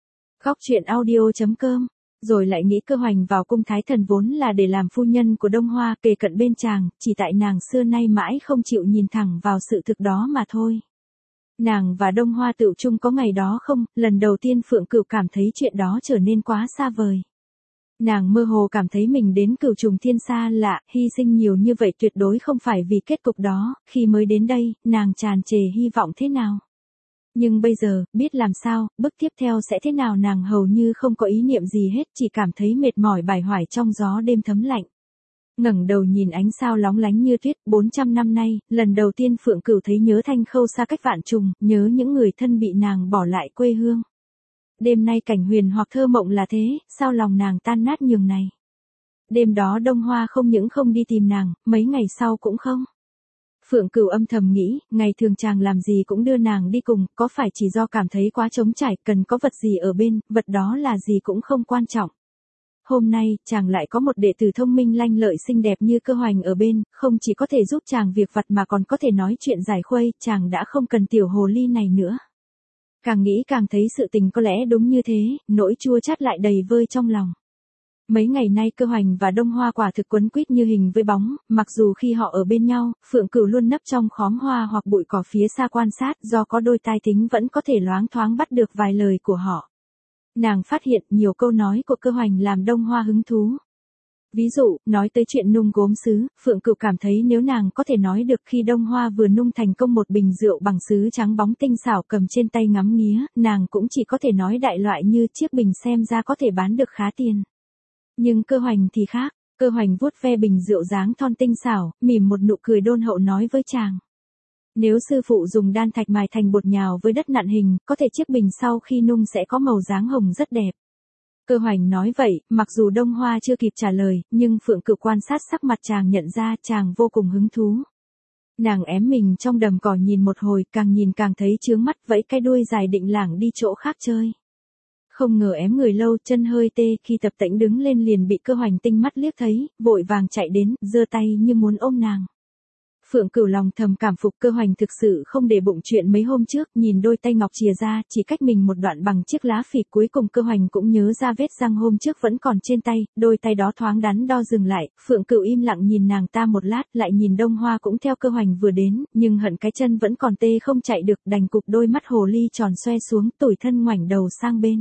Góc truyện audio.com. Rồi lại nghĩ Cơ Hoành vào cung thái thần vốn là để làm phu nhân của Đông Hoa kề cận bên chàng, chỉ tại nàng xưa nay mãi không chịu nhìn thẳng vào sự thực đó mà thôi. Nàng và Đông Hoa tựu chung có ngày đó không, lần đầu tiên Phượng Cửu cảm thấy chuyện đó trở nên quá xa vời. Nàng mơ hồ cảm thấy mình đến cửu trùng thiên xa lạ, hy sinh nhiều như vậy tuyệt đối không phải vì kết cục đó, khi mới đến đây, nàng tràn trề hy vọng thế nào. Nhưng bây giờ, biết làm sao, bước tiếp theo sẽ thế nào nàng hầu như không có ý niệm gì hết, chỉ cảm thấy mệt mỏi bải hoài trong gió đêm thấm lạnh. Ngẩng đầu nhìn ánh sao lóng lánh như tuyết, 400 năm nay, lần đầu tiên Phượng Cửu thấy nhớ Thanh Khâu xa cách vạn trùng, nhớ những người thân bị nàng bỏ lại quê hương. Đêm nay cảnh huyền hoặc thơ mộng là thế, sao lòng nàng tan nát nhường này. Đêm đó Đông Hoa không những không đi tìm nàng, mấy ngày sau cũng không. Phượng Cửu âm thầm nghĩ, ngày thường chàng làm gì cũng đưa nàng đi cùng, có phải chỉ do cảm thấy quá trống trải, cần có vật gì ở bên, vật đó là gì cũng không quan trọng. Hôm nay, chàng lại có một đệ tử thông minh lanh lợi xinh đẹp như Cơ Hoành ở bên, không chỉ có thể giúp chàng việc vặt mà còn có thể nói chuyện giải khuây, chàng đã không cần tiểu hồ ly này nữa. Càng nghĩ càng thấy sự tình có lẽ đúng như thế, nỗi chua chát lại đầy vơi trong lòng. Mấy ngày nay Cơ Hoành và Đông Hoa quả thực quấn quýt như hình với bóng, mặc dù khi họ ở bên nhau, Phượng Cửu luôn nấp trong khóm hoa hoặc bụi cỏ phía xa quan sát, do có đôi tai thính vẫn có thể loáng thoáng bắt được vài lời của họ. Nàng phát hiện nhiều câu nói của Cơ Hoành làm Đông Hoa hứng thú. Ví dụ, nói tới chuyện nung gốm sứ, Phượng Cửu cảm thấy nếu nàng có thể nói được khi Đông Hoa vừa nung thành công một bình rượu bằng sứ trắng bóng tinh xảo cầm trên tay ngắm nghía, nàng cũng chỉ có thể nói đại loại như chiếc bình xem ra có thể bán được khá tiền. Nhưng Cơ Hoành thì khác, Cơ Hoành vuốt ve bình rượu dáng thon tinh xảo, mỉm một nụ cười đôn hậu nói với chàng. Nếu sư phụ dùng đan thạch mài thành bột nhào với đất nặn hình, có thể chiếc bình sau khi nung sẽ có màu dáng hồng rất đẹp. Cơ Hoành nói vậy, mặc dù Đông Hoa chưa kịp trả lời, nhưng Phượng Cửu quan sát sắc mặt chàng nhận ra chàng vô cùng hứng thú. Nàng ém mình trong đầm cỏ nhìn một hồi, càng nhìn càng thấy chướng mắt, vẫy cái đuôi dài định lảng đi chỗ khác chơi. Không ngờ ém người lâu, chân hơi tê, khi tập tễnh đứng lên liền bị Cơ Hoành tinh mắt liếc thấy, vội vàng chạy đến, giơ tay như muốn ôm nàng. Phượng Cửu lòng thầm cảm phục Cơ Hoành thực sự không để bụng chuyện mấy hôm trước, nhìn đôi tay ngọc chìa ra, chỉ cách mình một đoạn bằng chiếc lá phỉ, cuối cùng Cơ Hoành cũng nhớ ra vết răng hôm trước vẫn còn trên tay, đôi tay đó thoáng đắn đo dừng lại, Phượng Cửu im lặng nhìn nàng ta một lát, lại nhìn Đông Hoa cũng theo Cơ Hoành vừa đến, nhưng hận cái chân vẫn còn tê không chạy được, đành cụp đôi mắt hồ ly tròn xoe xuống, tủi thân ngoảnh đầu sang bên.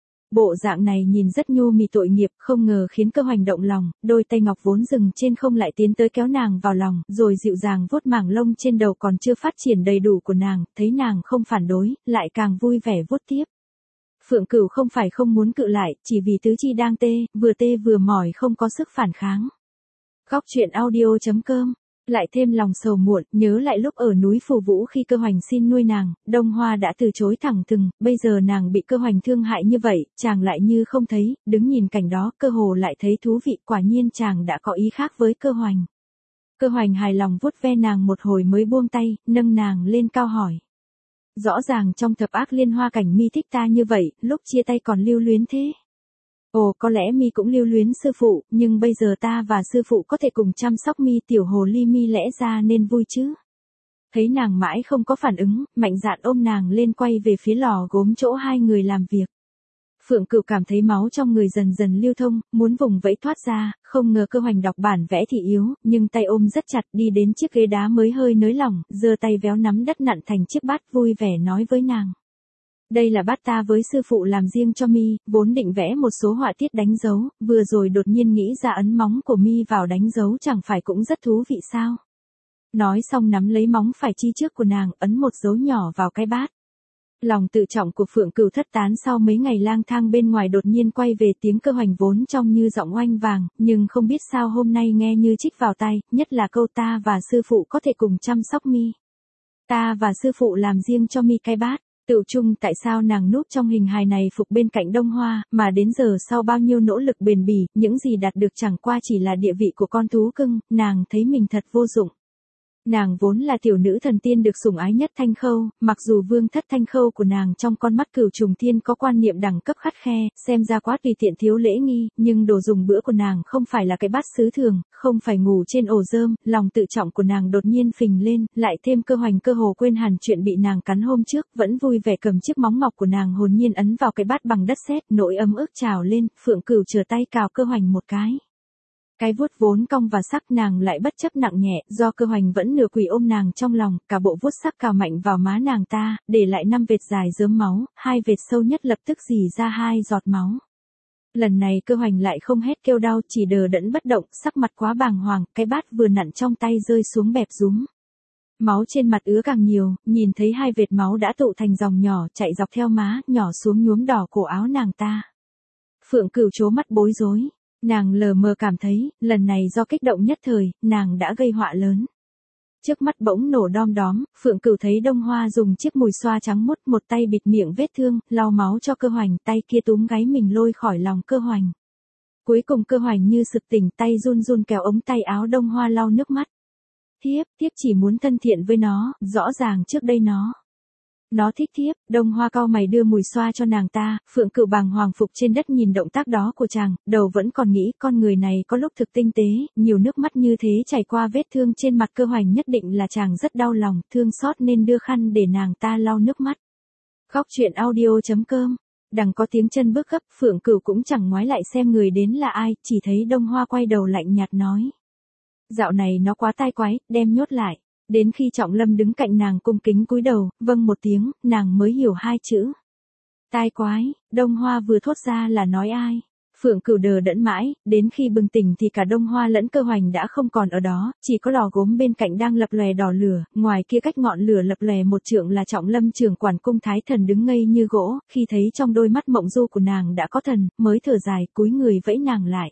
Bộ dạng này nhìn rất nhu mì tội nghiệp, không ngờ khiến Cơ Hoành động lòng, đôi tay ngọc vốn dừng trên không lại tiến tới kéo nàng vào lòng, rồi dịu dàng vuốt mảng lông trên đầu còn chưa phát triển đầy đủ của nàng, thấy nàng không phản đối, lại càng vui vẻ vuốt tiếp. Phượng Cửu không phải không muốn cự lại, chỉ vì tứ chi đang tê vừa mỏi không có sức phản kháng. Góc truyện audio.com. Lại thêm lòng sầu muộn, nhớ lại lúc ở núi Phù Vũ khi Cơ Hoành xin nuôi nàng, Đông Hoa đã từ chối thẳng thừng, bây giờ nàng bị Cơ Hoành thương hại như vậy, chàng lại như không thấy, đứng nhìn cảnh đó, cơ hồ lại thấy thú vị, quả nhiên chàng đã có ý khác với Cơ Hoành. Cơ Hoành hài lòng vuốt ve nàng một hồi mới buông tay, nâng nàng lên cao hỏi. Rõ ràng trong thập ác liên hoa cảnh mi thích ta như vậy, lúc chia tay còn lưu luyến thế. Ồ, có lẽ mi cũng lưu luyến sư phụ, nhưng bây giờ ta và sư phụ có thể cùng chăm sóc mi, tiểu hồ ly mi lẽ ra nên vui chứ. Thấy nàng mãi không có phản ứng, mạnh dạn ôm nàng lên quay về phía lò gốm chỗ hai người làm việc. Phượng Cửu cảm thấy máu trong người dần dần lưu thông, muốn vùng vẫy thoát ra, không ngờ Cơ Hoành đọc bản vẽ thì yếu, nhưng tay ôm rất chặt, đi đến chiếc ghế đá mới hơi nới lỏng, giơ tay véo nắm đất nặn thành chiếc bát, vui vẻ nói với nàng. Đây là bát ta với sư phụ làm riêng cho mi, vốn định vẽ một số họa tiết đánh dấu, vừa rồi đột nhiên nghĩ ra ấn móng của mi vào đánh dấu chẳng phải cũng rất thú vị sao. Nói xong nắm lấy móng phải chi trước của nàng, ấn một dấu nhỏ vào cái bát. Lòng tự trọng của Phượng Cửu thất tán sau mấy ngày lang thang bên ngoài, đột nhiên quay về tiếng Cơ Hoành vốn trong như giọng oanh vàng, nhưng không biết sao hôm nay nghe như trích vào tai, nhất là câu ta và sư phụ có thể cùng chăm sóc mi. Ta và sư phụ làm riêng cho mi cái bát. Tự chung tại sao nàng núp trong hình hài này phục bên cạnh Đông Hoa, mà đến giờ sau bao nhiêu nỗ lực bền bỉ, những gì đạt được chẳng qua chỉ là địa vị của con thú cưng, nàng thấy mình thật vô dụng. Nàng vốn là tiểu nữ thần tiên được sủng ái nhất Thanh Khâu, mặc dù vương thất Thanh Khâu của nàng trong con mắt Cửu Trùng Thiên có quan niệm đẳng cấp khắt khe, xem ra quá tùy tiện thiếu lễ nghi, nhưng đồ dùng bữa của nàng không phải là cái bát sứ thường, không phải ngủ trên ổ rơm, lòng tự trọng của nàng đột nhiên phình lên, lại thêm Cơ Hoành cơ hồ quên hẳn chuyện bị nàng cắn hôm trước, vẫn vui vẻ cầm chiếc móng ngọc của nàng hồn nhiên ấn vào cái bát bằng đất sét, nỗi ấm ức trào lên, Phượng Cửu trở tay cào Cơ Hoành một cái. Cái vuốt vốn cong và sắc nàng lại bất chấp nặng nhẹ, do Cơ Hoành vẫn nửa quỳ ôm nàng trong lòng, cả bộ vuốt sắc cào mạnh vào má nàng ta, để lại 5 vệt dài rớm máu, 2 vệt sâu nhất lập tức rỉ ra 2 giọt máu. Lần này Cơ Hoành lại không hét kêu đau, chỉ đờ đẫn bất động, sắc mặt quá bàng hoàng, cái bát vừa nặn trong tay rơi xuống bẹp rúm. Máu trên mặt ứa càng nhiều, nhìn thấy 2 vệt máu đã tụ thành dòng nhỏ chạy dọc theo má, nhỏ xuống nhuốm đỏ cổ áo nàng ta. Phượng Cửu trố mắt bối rối. Nàng lờ mờ cảm thấy, lần này do kích động nhất thời, nàng đã gây họa lớn. Trước mắt bỗng nổ đom đóm, Phượng Cửu thấy Đông Hoa dùng chiếc mùi xoa trắng muốt, một tay bịt miệng vết thương, lau máu cho Cơ Hoành, tay kia túm gáy mình lôi khỏi lòng Cơ Hoành. Cuối cùng Cơ Hoành như sực tỉnh, tay run run kéo ống tay áo Đông Hoa lau nước mắt. Thiếp chỉ muốn thân thiện với nó, rõ ràng trước đây Nó thích thiếp. Đông Hoa cau mày đưa mùi xoa cho nàng ta, Phượng Cửu bàng hoàng phục trên đất nhìn động tác đó của chàng, đầu vẫn còn nghĩ con người này có lúc thực tinh tế, nhiều nước mắt như thế chảy qua vết thương trên mặt Cơ Hoành nhất định là chàng rất đau lòng, thương xót nên đưa khăn để nàng ta lau nước mắt. Góc truyện audio.com. Đằng có tiếng chân bước gấp, Phượng Cửu cũng chẳng ngoái lại xem người đến là ai, chỉ thấy Đông Hoa quay đầu lạnh nhạt nói. Dạo này nó quá tai quái, đem nhốt lại. Đến khi Trọng Lâm đứng cạnh nàng cung kính cúi đầu, vâng một tiếng, nàng mới hiểu 2 chữ. Tai quái. Đông Hoa vừa thốt ra là nói ai. Phượng Cửu đờ đẫn mãi, đến khi bừng tỉnh thì cả Đông Hoa lẫn Cơ Hoành đã không còn ở đó, chỉ có lò gốm bên cạnh đang lập lòe đỏ lửa, ngoài kia cách ngọn lửa lập lòe một trượng là Trọng Lâm trưởng quản cung Thái Thần đứng ngây như gỗ, khi thấy trong đôi mắt mộng du của nàng đã có thần, mới thở dài, cúi người vẫy nàng lại.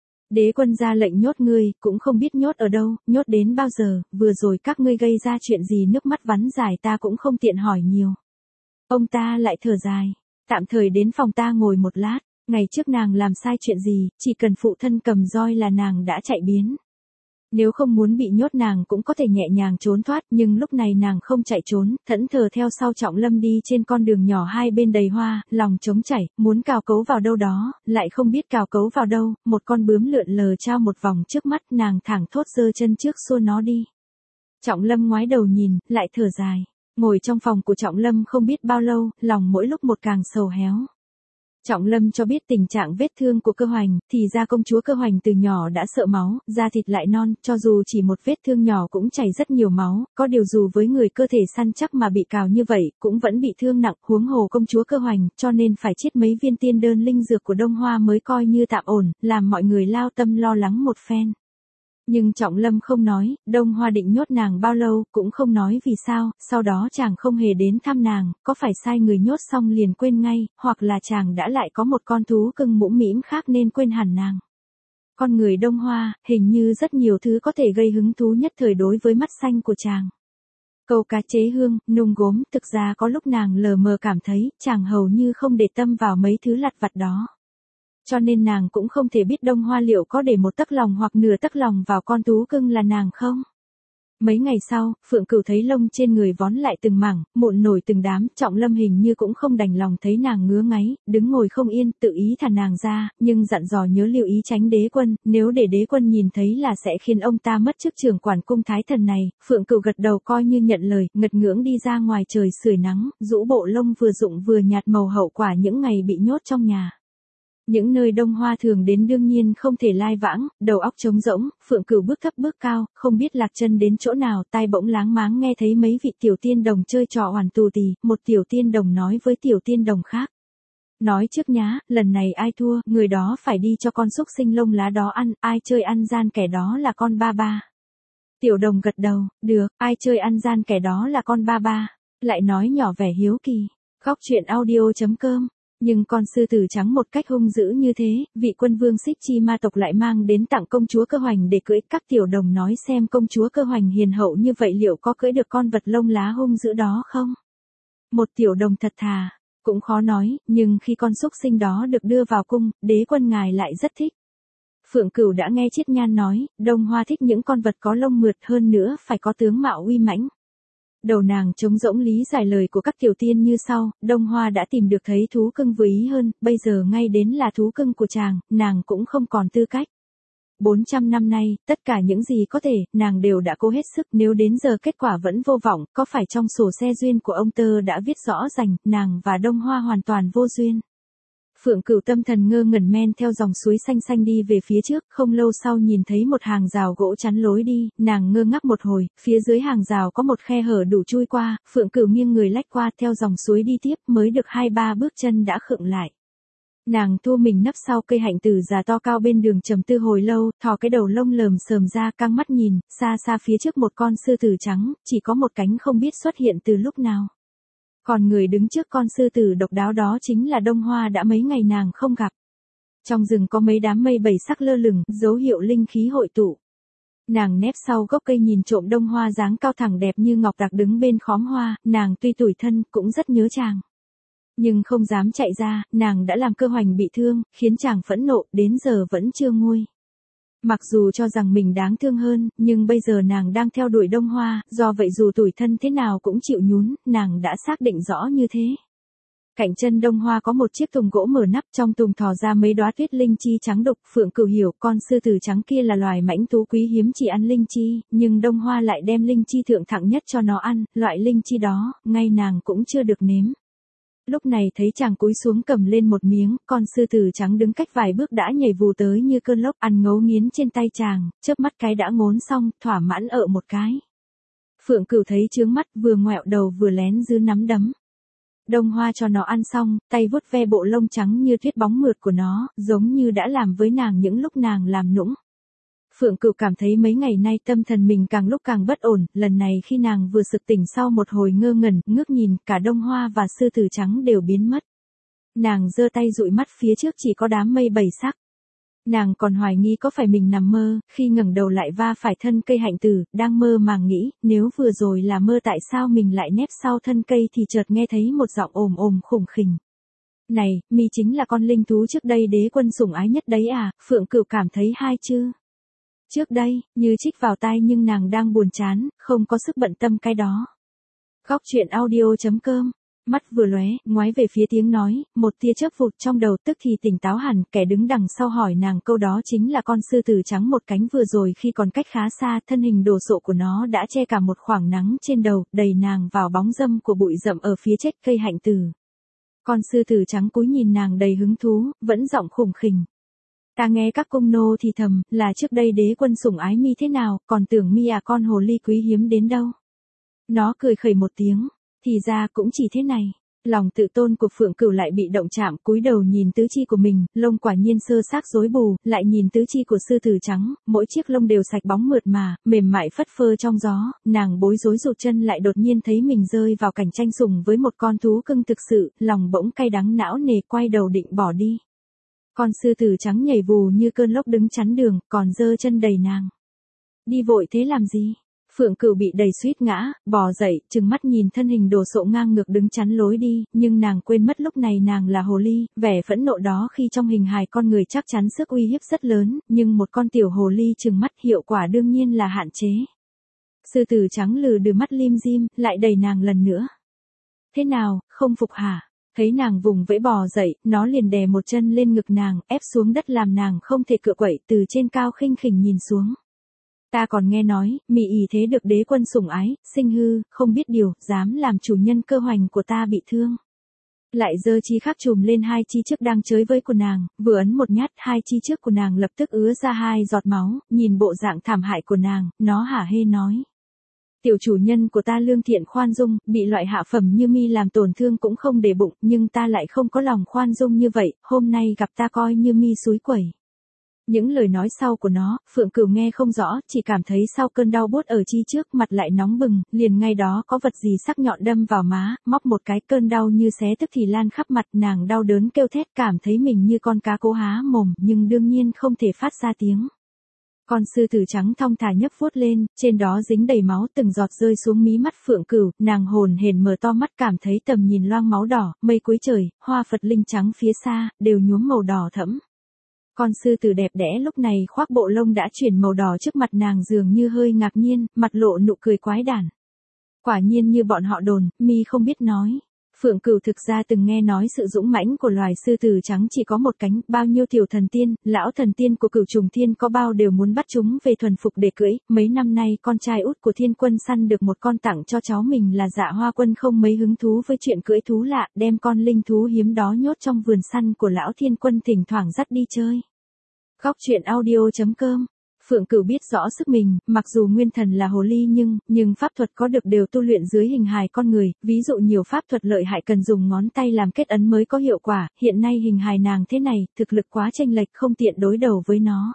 Đế quân ra lệnh nhốt ngươi, cũng không biết nhốt ở đâu, nhốt đến bao giờ, vừa rồi các ngươi gây ra chuyện gì, nước mắt vắn dài ta cũng không tiện hỏi nhiều. Ông ta lại thở dài, tạm thời đến phòng ta ngồi một lát, ngày trước nàng làm sai chuyện gì, chỉ cần phụ thân cầm roi là nàng đã chạy biến. Nếu không muốn bị nhốt nàng cũng có thể nhẹ nhàng trốn thoát, nhưng lúc này nàng không chạy trốn, thẫn thờ theo sau Trọng Lâm đi trên con đường nhỏ hai bên đầy hoa, lòng trống chảy, muốn cào cấu vào đâu đó, lại không biết cào cấu vào đâu, một con bướm lượn lờ trao một vòng trước mắt, nàng thẳng thốt giơ chân trước xua nó đi. Trọng Lâm ngoái đầu nhìn, lại thở dài. Ngồi trong phòng của Trọng Lâm không biết bao lâu, lòng mỗi lúc một càng sầu héo. Trọng Lâm cho biết tình trạng vết thương của Cơ Hoành, thì ra công chúa Cơ Hoành từ nhỏ đã sợ máu, da thịt lại non, cho dù chỉ một vết thương nhỏ cũng chảy rất nhiều máu, có điều dù với người cơ thể săn chắc mà bị cào như vậy, cũng vẫn bị thương nặng, huống hồ công chúa Cơ Hoành, cho nên phải chiết mấy viên tiên đơn linh dược của Đông Hoa mới coi như tạm ổn, làm mọi người lao tâm lo lắng một phen. Nhưng Trọng Lâm không nói, Đông Hoa định nhốt nàng bao lâu, cũng không nói vì sao, sau đó chàng không hề đến thăm nàng, có phải sai người nhốt xong liền quên ngay, hoặc là chàng đã lại có một con thú cưng mũm mĩm khác nên quên hẳn nàng. Con người Đông Hoa, hình như rất nhiều thứ có thể gây hứng thú nhất thời đối với mắt xanh của chàng. Câu cá chế hương, nung gốm, thực ra có lúc nàng lờ mờ cảm thấy, chàng hầu như không để tâm vào mấy thứ lặt vặt đó. Cho nên nàng cũng không thể biết Đông Hoa liệu có để một tấc lòng hoặc nửa tấc lòng vào con thú cưng là nàng không. Mấy ngày sau, Phượng Cửu thấy lông trên người vón lại từng mảng, mụn nổi từng đám, Trọng Lâm hình như cũng không đành lòng thấy nàng ngứa ngáy, đứng ngồi không yên, tự ý thả nàng ra, nhưng dặn dò nhớ lưu ý tránh đế quân, nếu để đế quân nhìn thấy là sẽ khiến ông ta mất chức trưởng quản cung Thái Thần này. Phượng Cửu gật đầu coi như nhận lời, ngật ngưỡng đi ra ngoài trời sưởi nắng, rũ bộ lông vừa rụng vừa nhạt màu hậu quả những ngày bị nhốt trong nhà. Những nơi Đông Hoa thường đến đương nhiên không thể lai vãng, đầu óc trống rỗng, Phượng Cửu bước thấp bước cao, không biết lạc chân đến chỗ nào, tai bỗng láng máng nghe thấy mấy vị tiểu tiên đồng chơi trò oằn tù tì, một tiểu tiên đồng nói với tiểu tiên đồng khác. Nói trước nhá, lần này ai thua, người đó phải đi cho con súc sinh lông lá đó ăn, ai chơi ăn gian kẻ đó là con ba ba. Tiểu đồng gật đầu, được, ai chơi ăn gian kẻ đó là con ba ba, lại nói nhỏ vẻ hiếu kỳ. Góc truyện audio.com. Nhưng con sư tử trắng một cách hung dữ như thế, vị quân vương Xích Chi ma tộc lại mang đến tặng công chúa Cơ Hoành để cưỡi. Các tiểu đồng nói xem công chúa Cơ Hoành hiền hậu như vậy liệu có cưỡi được con vật lông lá hung dữ đó không? Một tiểu đồng thật thà, cũng khó nói, nhưng khi con súc sinh đó được đưa vào cung, đế quân ngài lại rất thích. Phượng Cửu đã nghe Chiết Nhan nói, Đông Hoa thích những con vật có lông mượt hơn nữa phải có tướng mạo uy mãnh. Đầu nàng trống rỗng lý giải lời của các tiểu tiên như sau, Đông Hoa đã tìm được thấy thú cưng vừa ý hơn, bây giờ ngay đến là thú cưng của chàng, nàng cũng không còn tư cách. 400 năm nay, tất cả những gì có thể, nàng đều đã cố hết sức, nếu đến giờ kết quả vẫn vô vọng, có phải trong sổ xe duyên của ông Tơ đã viết rõ ràng, nàng và Đông Hoa hoàn toàn vô duyên. Phượng Cửu tâm thần ngơ ngẩn men theo dòng suối xanh xanh đi về phía trước, không lâu sau nhìn thấy một hàng rào gỗ chắn lối đi, nàng ngơ ngác một hồi, phía dưới hàng rào có một khe hở đủ chui qua, Phượng Cửu nghiêng người lách qua theo dòng suối đi tiếp, mới được 2-3 bước chân đã khựng lại. Nàng thu mình nấp sau cây hạnh tử già to cao bên đường trầm tư hồi lâu, thò cái đầu lông lờm sờm ra căng mắt nhìn, xa xa phía trước một con sư tử trắng, chỉ có một cánh không biết xuất hiện từ lúc nào. Còn người đứng trước con sư tử độc đáo đó chính là Đông Hoa đã mấy ngày nàng không gặp. Trong rừng có mấy đám mây bảy sắc lơ lửng, dấu hiệu linh khí hội tụ. Nàng nép sau gốc cây nhìn trộm Đông Hoa dáng cao thẳng đẹp như ngọc đặc đứng bên khóm hoa, nàng tuy tủi thân cũng rất nhớ chàng. Nhưng không dám chạy ra, nàng đã làm Cơ Hoành bị thương, khiến chàng phẫn nộ, đến giờ vẫn chưa nguôi. Mặc dù cho rằng mình đáng thương hơn, nhưng bây giờ nàng đang theo đuổi Đông Hoa, do vậy dù tủi thân thế nào cũng chịu nhún, nàng đã xác định rõ như thế. Cạnh chân Đông Hoa có một chiếc thùng gỗ mở nắp, trong thùng thò ra mấy đóa tuyết linh chi trắng đục. Phượng Cửu hiểu con sư tử trắng kia là loài mãnh thú quý hiếm chỉ ăn linh chi, nhưng Đông Hoa lại đem linh chi thượng thặng nhất cho nó ăn, loại linh chi đó, ngay nàng cũng chưa được nếm. Lúc này thấy chàng cúi xuống cầm lên một miếng, con sư tử trắng đứng cách vài bước đã nhảy vù tới như cơn lốc, ăn ngấu nghiến trên tay chàng, chớp mắt cái đã ngốn xong, thỏa mãn ợ một cái. Phượng Cửu thấy chướng mắt, vừa ngoẹo đầu vừa lén giữ nắm đấm. Đông Hoa cho nó ăn xong, tay vuốt ve bộ lông trắng như tuyết bóng mượt của nó, giống như đã làm với nàng những lúc nàng làm nũng. Phượng Cửu cảm thấy mấy ngày nay tâm thần mình càng lúc càng bất ổn, lần này khi nàng vừa sực tỉnh sau một hồi ngơ ngẩn, ngước nhìn, cả Đông Hoa và sư tử trắng đều biến mất. Nàng giơ tay dụi mắt phía trước chỉ có đám mây bảy sắc. Nàng còn hoài nghi có phải mình nằm mơ, khi ngẩng đầu lại va phải thân cây hạnh tử, đang mơ màng nghĩ, nếu vừa rồi là mơ tại sao mình lại nép sau thân cây thì chợt nghe thấy một giọng ồm ồm khủng khỉnh. Này, mi chính là con linh thú trước đây đế quân sủng ái nhất đấy à? Phượng Cửu cảm thấy hai chữ trước đây, như chích vào tai nhưng nàng đang buồn chán, không có sức bận tâm cái đó. Góc truyện audio.com. Mắt vừa lóe, ngoái về phía tiếng nói, một tia chớp vụt trong đầu tức thì tỉnh táo hẳn, kẻ đứng đằng sau hỏi nàng câu đó chính là con sư tử trắng một cánh vừa rồi khi còn cách khá xa, thân hình đồ sộ của nó đã che cả một khoảng nắng trên đầu, đầy nàng vào bóng râm của bụi rậm ở phía chết cây hạnh tử. Con sư tử trắng cúi nhìn nàng đầy hứng thú, vẫn giọng khủng khỉnh. Ta nghe các cung nô thì thầm, là trước đây đế quân sủng ái mi thế nào, còn tưởng mi à con hồ ly quý hiếm đến đâu. Nó cười khẩy một tiếng, thì ra cũng chỉ thế này. Lòng tự tôn của Phượng Cửu lại bị động chạm, cúi đầu nhìn tứ chi của mình, lông quả nhiên sơ xác rối bù, lại nhìn tứ chi của sư tử trắng, mỗi chiếc lông đều sạch bóng mượt mà, mềm mại phất phơ trong gió, nàng bối rối rụt chân lại đột nhiên thấy mình rơi vào cảnh tranh sủng với một con thú cưng thực sự, lòng bỗng cay đắng não nề quay đầu định bỏ đi. Con sư tử trắng nhảy vù như cơn lốc đứng chắn đường, còn giơ chân đẩy nàng. Đi vội thế làm gì? Phượng Cửu bị đẩy suýt ngã, bò dậy, trừng mắt nhìn thân hình đồ sộ ngang ngược đứng chắn lối đi, nhưng nàng quên mất lúc này nàng là hồ ly, vẻ phẫn nộ đó khi trong hình hài con người chắc chắn sức uy hiếp rất lớn, nhưng một con tiểu hồ ly trừng mắt hiệu quả đương nhiên là hạn chế. Sư tử trắng lừ đừ mắt lim dim, lại đẩy nàng lần nữa. Thế nào, không phục hả? Thấy nàng vùng vẫy bò dậy, nó liền đè một chân lên ngực nàng, ép xuống đất làm nàng không thể cựa quậy, từ trên cao khinh khỉnh nhìn xuống. Ta còn nghe nói, mị ỷ thế được đế quân sủng ái, sinh hư, không biết điều, dám làm chủ nhân Cơ Hoành của ta bị thương. Lại giơ chi khác chùm lên hai chi trước đang chới với của nàng, vừa ấn một nhát, hai chi trước của nàng lập tức ứa ra hai giọt máu, nhìn bộ dạng thảm hại của nàng, nó hả hê nói. Tiểu chủ nhân của ta lương thiện khoan dung, bị loại hạ phẩm như mi làm tổn thương cũng không để bụng, nhưng ta lại không có lòng khoan dung như vậy, hôm nay gặp ta coi như mi xúi quẩy. Những lời nói sau của nó, Phượng Cửu nghe không rõ, chỉ cảm thấy sau cơn đau buốt ở chi trước mặt lại nóng bừng, liền ngay đó có vật gì sắc nhọn đâm vào má, móc một cái, cơn đau như xé tức thì lan khắp mặt, nàng đau đớn kêu thét, cảm thấy mình như con cá cố há mồm, nhưng đương nhiên không thể phát ra tiếng. Con sư tử trắng thong thả nhấc vuốt lên, trên đó dính đầy máu, từng giọt rơi xuống mí mắt Phượng Cửu, nàng hồn hển mở to mắt, cảm thấy tầm nhìn loang máu đỏ, mây cuối trời, hoa Phật linh trắng phía xa, đều nhuốm màu đỏ thẫm. Con sư tử đẹp đẽ lúc này khoác bộ lông đã chuyển màu đỏ trước mặt nàng, dường như hơi ngạc nhiên, mặt lộ nụ cười quái đản. Quả nhiên như bọn họ đồn, mi không biết nói. Phượng Cửu thực ra từng nghe nói sự dũng mãnh của loài sư tử trắng chỉ có một cánh, bao nhiêu tiểu thần tiên, lão thần tiên của Cửu Trùng Thiên có bao đều muốn bắt chúng về thuần phục để cưỡi. Mấy năm nay con trai út của Thiên Quân săn được một con tặng cho cháu mình là Dạ Hoa Quân, không mấy hứng thú với chuyện cưỡi thú lạ, đem con linh thú hiếm đó nhốt trong vườn săn của lão Thiên Quân, thỉnh thoảng dắt đi chơi. Góc truyện audio.com. Phượng Cửu biết rõ sức mình, mặc dù nguyên thần là hồ ly nhưng pháp thuật có được đều tu luyện dưới hình hài con người, ví dụ nhiều pháp thuật lợi hại cần dùng ngón tay làm kết ấn mới có hiệu quả, hiện nay hình hài nàng thế này, thực lực quá chênh lệch, không tiện đối đầu với nó.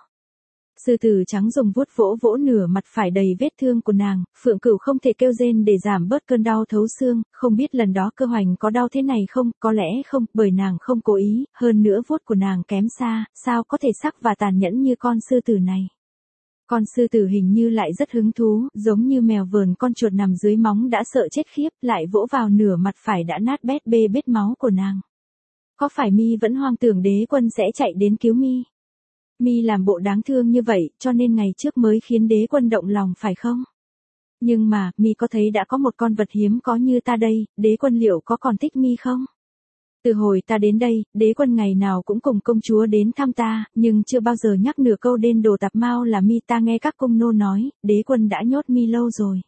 Sư tử trắng dùng vuốt vỗ vỗ nửa mặt phải đầy vết thương của nàng, Phượng Cửu không thể kêu rên để giảm bớt cơn đau thấu xương, không biết lần đó Cơ Hoành có đau thế này không, có lẽ không, bởi nàng không cố ý, hơn nữa vuốt của nàng kém xa, sao có thể sắc và tàn nhẫn như con sư tử này. Con sư tử hình như lại rất hứng thú, giống như mèo vờn con chuột nằm dưới móng đã sợ chết khiếp, lại vỗ vào nửa mặt phải đã nát bét bê bết máu của nàng. Có phải mi vẫn hoang tưởng Đế Quân sẽ chạy đến cứu mi? Mi làm bộ đáng thương như vậy, cho nên ngày trước mới khiến Đế Quân động lòng phải không? Nhưng mà, mi có thấy đã có một con vật hiếm có như ta đây, Đế Quân liệu có còn thích mi không? Từ hồi ta đến đây, Đế Quân ngày nào cũng cùng công chúa đến thăm ta, nhưng chưa bao giờ nhắc nửa câu đên đồ tạp mao là mi. Ta nghe các cung nô nói, Đế Quân đã nhốt mi lâu rồi.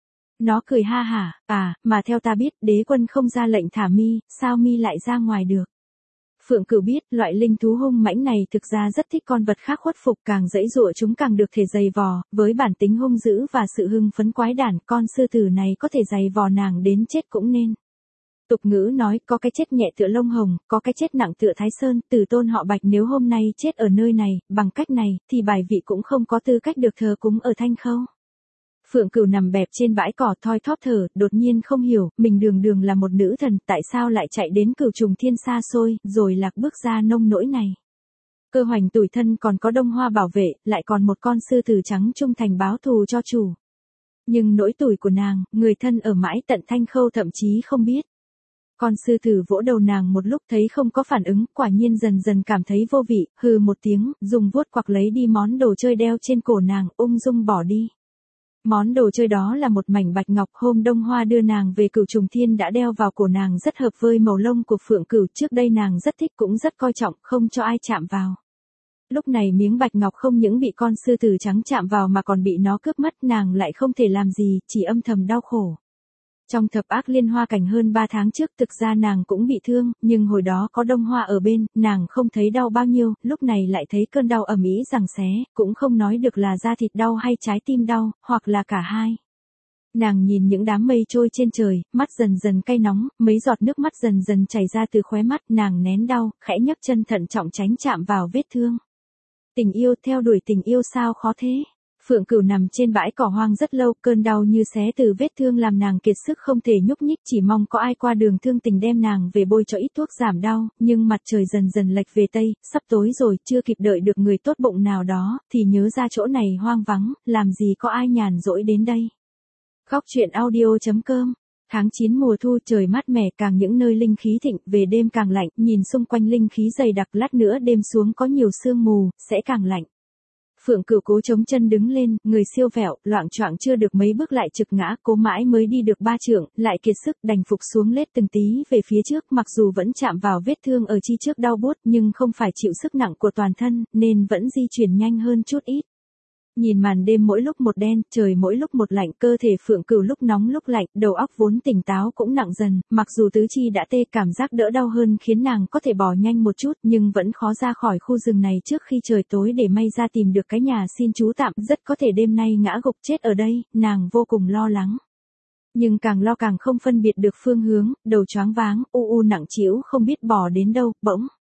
Nó cười ha hả, mà theo ta biết, Đế Quân không ra lệnh thả mi, sao mi lại ra ngoài được? Phượng Cửu biết, loại linh thú hung mãnh này thực ra rất thích con vật khác khuất phục, càng dãy dụa chúng càng được thể dày vò, với bản tính hung dữ và sự hưng phấn quái đản, con sư tử này có thể dày vò nàng đến chết cũng nên. Tục ngữ nói, có cái chết nhẹ tựa lông hồng, có cái chết nặng tựa Thái Sơn, Tử Tôn họ Bạch nếu hôm nay chết ở nơi này, bằng cách này, thì bài vị cũng không có tư cách được thờ cúng ở Thanh Khâu. Phượng Cửu nằm bẹp trên bãi cỏ thoi thóp thở, đột nhiên không hiểu, mình đường đường là một nữ thần, tại sao lại chạy đến Cửu Trùng Thiên xa xôi, rồi lạc bước ra nông nỗi này. Cơ Hoành tủi thân còn có Đông Hoa bảo vệ, lại còn một con sư tử trắng trung thành báo thù cho chủ. Nhưng nỗi tủi của nàng, người thân ở mãi tận Thanh Khâu thậm chí không biết. Con sư tử vỗ đầu nàng một lúc thấy không có phản ứng, quả nhiên dần dần cảm thấy vô vị, hừ một tiếng, dùng vuốt quặc lấy đi món đồ chơi đeo trên cổ nàng, ung dung bỏ đi. Món đồ chơi đó là một mảnh bạch ngọc, hôm Đông Hoa đưa nàng về Cửu Trùng Thiên đã đeo vào cổ nàng, rất hợp với màu lông của Phượng Cửu, trước đây nàng rất thích cũng rất coi trọng, không cho ai chạm vào. Lúc này miếng bạch ngọc không những bị con sư tử trắng chạm vào mà còn bị nó cướp mất, nàng lại không thể làm gì, chỉ âm thầm đau khổ. Trong thập ác liên hoa cảnh hơn 3 tháng trước thực ra nàng cũng bị thương, nhưng hồi đó có Đông Hoa ở bên, nàng không thấy đau bao nhiêu, lúc này lại thấy cơn đau ầm ĩ giằng xé, cũng không nói được là da thịt đau hay trái tim đau, hoặc là cả hai. Nàng nhìn những đám mây trôi trên trời, mắt dần dần cay nóng, mấy giọt nước mắt dần dần chảy ra từ khóe mắt, nàng nén đau, khẽ nhấc chân thận trọng tránh chạm vào vết thương. Tình yêu, theo đuổi tình yêu sao khó thế? Phượng Cửu nằm trên bãi cỏ hoang rất lâu, cơn đau như xé từ vết thương làm nàng kiệt sức không thể nhúc nhích, chỉ mong có ai qua đường thương tình đem nàng về bôi cho ít thuốc giảm đau, nhưng mặt trời dần dần lệch về tây, sắp tối rồi, chưa kịp đợi được người tốt bụng nào đó, thì nhớ ra chỗ này hoang vắng, làm gì có ai nhàn rỗi đến đây. Góc truyện audio.com. Tháng 9 mùa thu, trời mát mẻ, càng những nơi linh khí thịnh, về đêm càng lạnh, nhìn xung quanh linh khí dày đặc, lát nữa đêm xuống có nhiều sương mù, sẽ càng lạnh. Phượng Cửu cố chống chân đứng lên, người siêu vẹo, loạng choạng chưa được mấy bước lại trực ngã, cố mãi mới đi được 3 trượng, lại kiệt sức đành phục xuống lết từng tí về phía trước, mặc dù vẫn chạm vào vết thương ở chi trước đau buốt, nhưng không phải chịu sức nặng của toàn thân, nên vẫn di chuyển nhanh hơn chút ít. Nhìn màn đêm mỗi lúc một đen, trời mỗi lúc một lạnh, cơ thể Phượng Cửu lúc nóng lúc lạnh, đầu óc vốn tỉnh táo cũng nặng dần, mặc dù tứ chi đã tê, cảm giác đỡ đau hơn khiến nàng có thể bò nhanh một chút, nhưng vẫn khó ra khỏi khu rừng này trước khi trời tối để may ra tìm được cái nhà xin trú tạm, rất có thể đêm nay ngã gục chết ở đây, nàng vô cùng lo lắng. Nhưng càng lo càng không phân biệt được phương hướng, đầu choáng váng, u nặng trĩu không biết bò đến đâu, bỗng.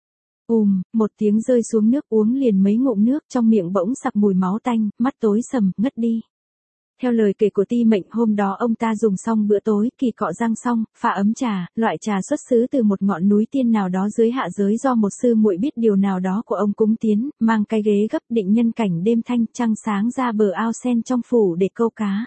Một tiếng rơi xuống nước, uống liền mấy ngụm nước, trong miệng bỗng sặc mùi máu tanh, mắt tối sầm, ngất đi. Theo lời kể của Ti Mệnh, hôm đó ông ta dùng xong bữa tối, kỳ cọ răng xong, pha ấm trà, loại trà xuất xứ từ một ngọn núi tiên nào đó dưới hạ giới do một sư muội biết điều nào đó của ông cúng tiến, mang cái ghế gấp định nhân cảnh đêm thanh trăng sáng ra bờ ao sen trong phủ để câu cá.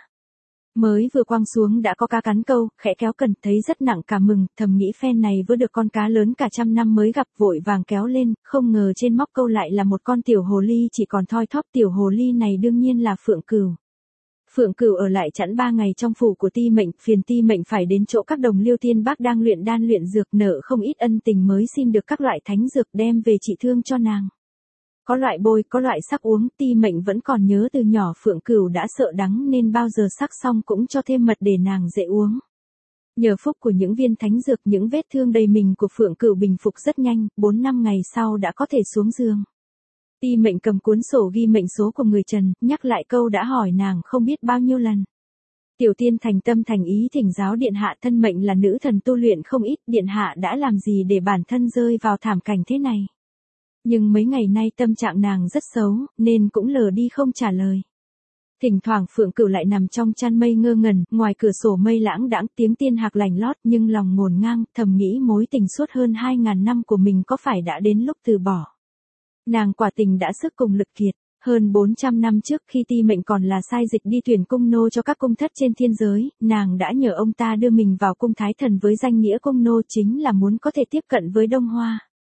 Mới vừa quăng xuống đã có cá cắn câu, khẽ kéo cần, thấy rất nặng cả mừng, thầm nghĩ phen này vừa được con cá lớn cả trăm năm mới gặp, vội vàng kéo lên, không ngờ trên móc câu lại là một con tiểu hồ ly chỉ còn thoi thóp. Tiểu hồ ly này đương nhiên là Phượng Cửu. Phượng Cửu ở lại chẵn 3 ngày trong phủ của Ti Mệnh, phiền Ti Mệnh phải đến chỗ các đồng liêu tiên bác đang luyện đan luyện dược, nợ không ít ân tình mới xin được các loại thánh dược đem về trị thương cho nàng. Có loại bôi, có loại sắc uống, Ti Mệnh vẫn còn nhớ từ nhỏ Phượng Cửu đã sợ đắng nên bao giờ sắc xong cũng cho thêm mật để nàng dễ uống. Nhờ phúc của những viên thánh dược, những vết thương đầy mình của Phượng Cửu bình phục rất nhanh, 4-5 ngày sau đã có thể xuống giường. Ti Mệnh cầm cuốn sổ ghi mệnh số của người Trần, nhắc lại câu đã hỏi nàng không biết bao nhiêu lần. Tiểu tiên thành tâm thành ý thỉnh giáo điện hạ, thân mệnh là nữ thần tu luyện không ít, điện hạ đã làm gì để bản thân rơi vào thảm cảnh thế này. Nhưng mấy ngày nay tâm trạng nàng rất xấu, nên cũng lờ đi không trả lời. Thỉnh thoảng Phượng Cửu lại nằm trong chăn mây ngơ ngẩn, ngoài cửa sổ mây lãng đãng, tiếng tiên hạc lành lót, nhưng lòng ngổn ngang, thầm nghĩ mối tình suốt hơn 2000 năm của mình có phải đã đến lúc từ bỏ. Nàng quả tình đã sức cùng lực kiệt. Hơn 400 năm trước, khi Ti Mệnh còn là sai dịch đi tuyển cung nô cho các cung thất trên thiên giới, nàng đã nhờ ông ta đưa mình vào cung thái thần với danh nghĩa cung nô, chính là muốn có thể tiếp cận với Đông Hoa.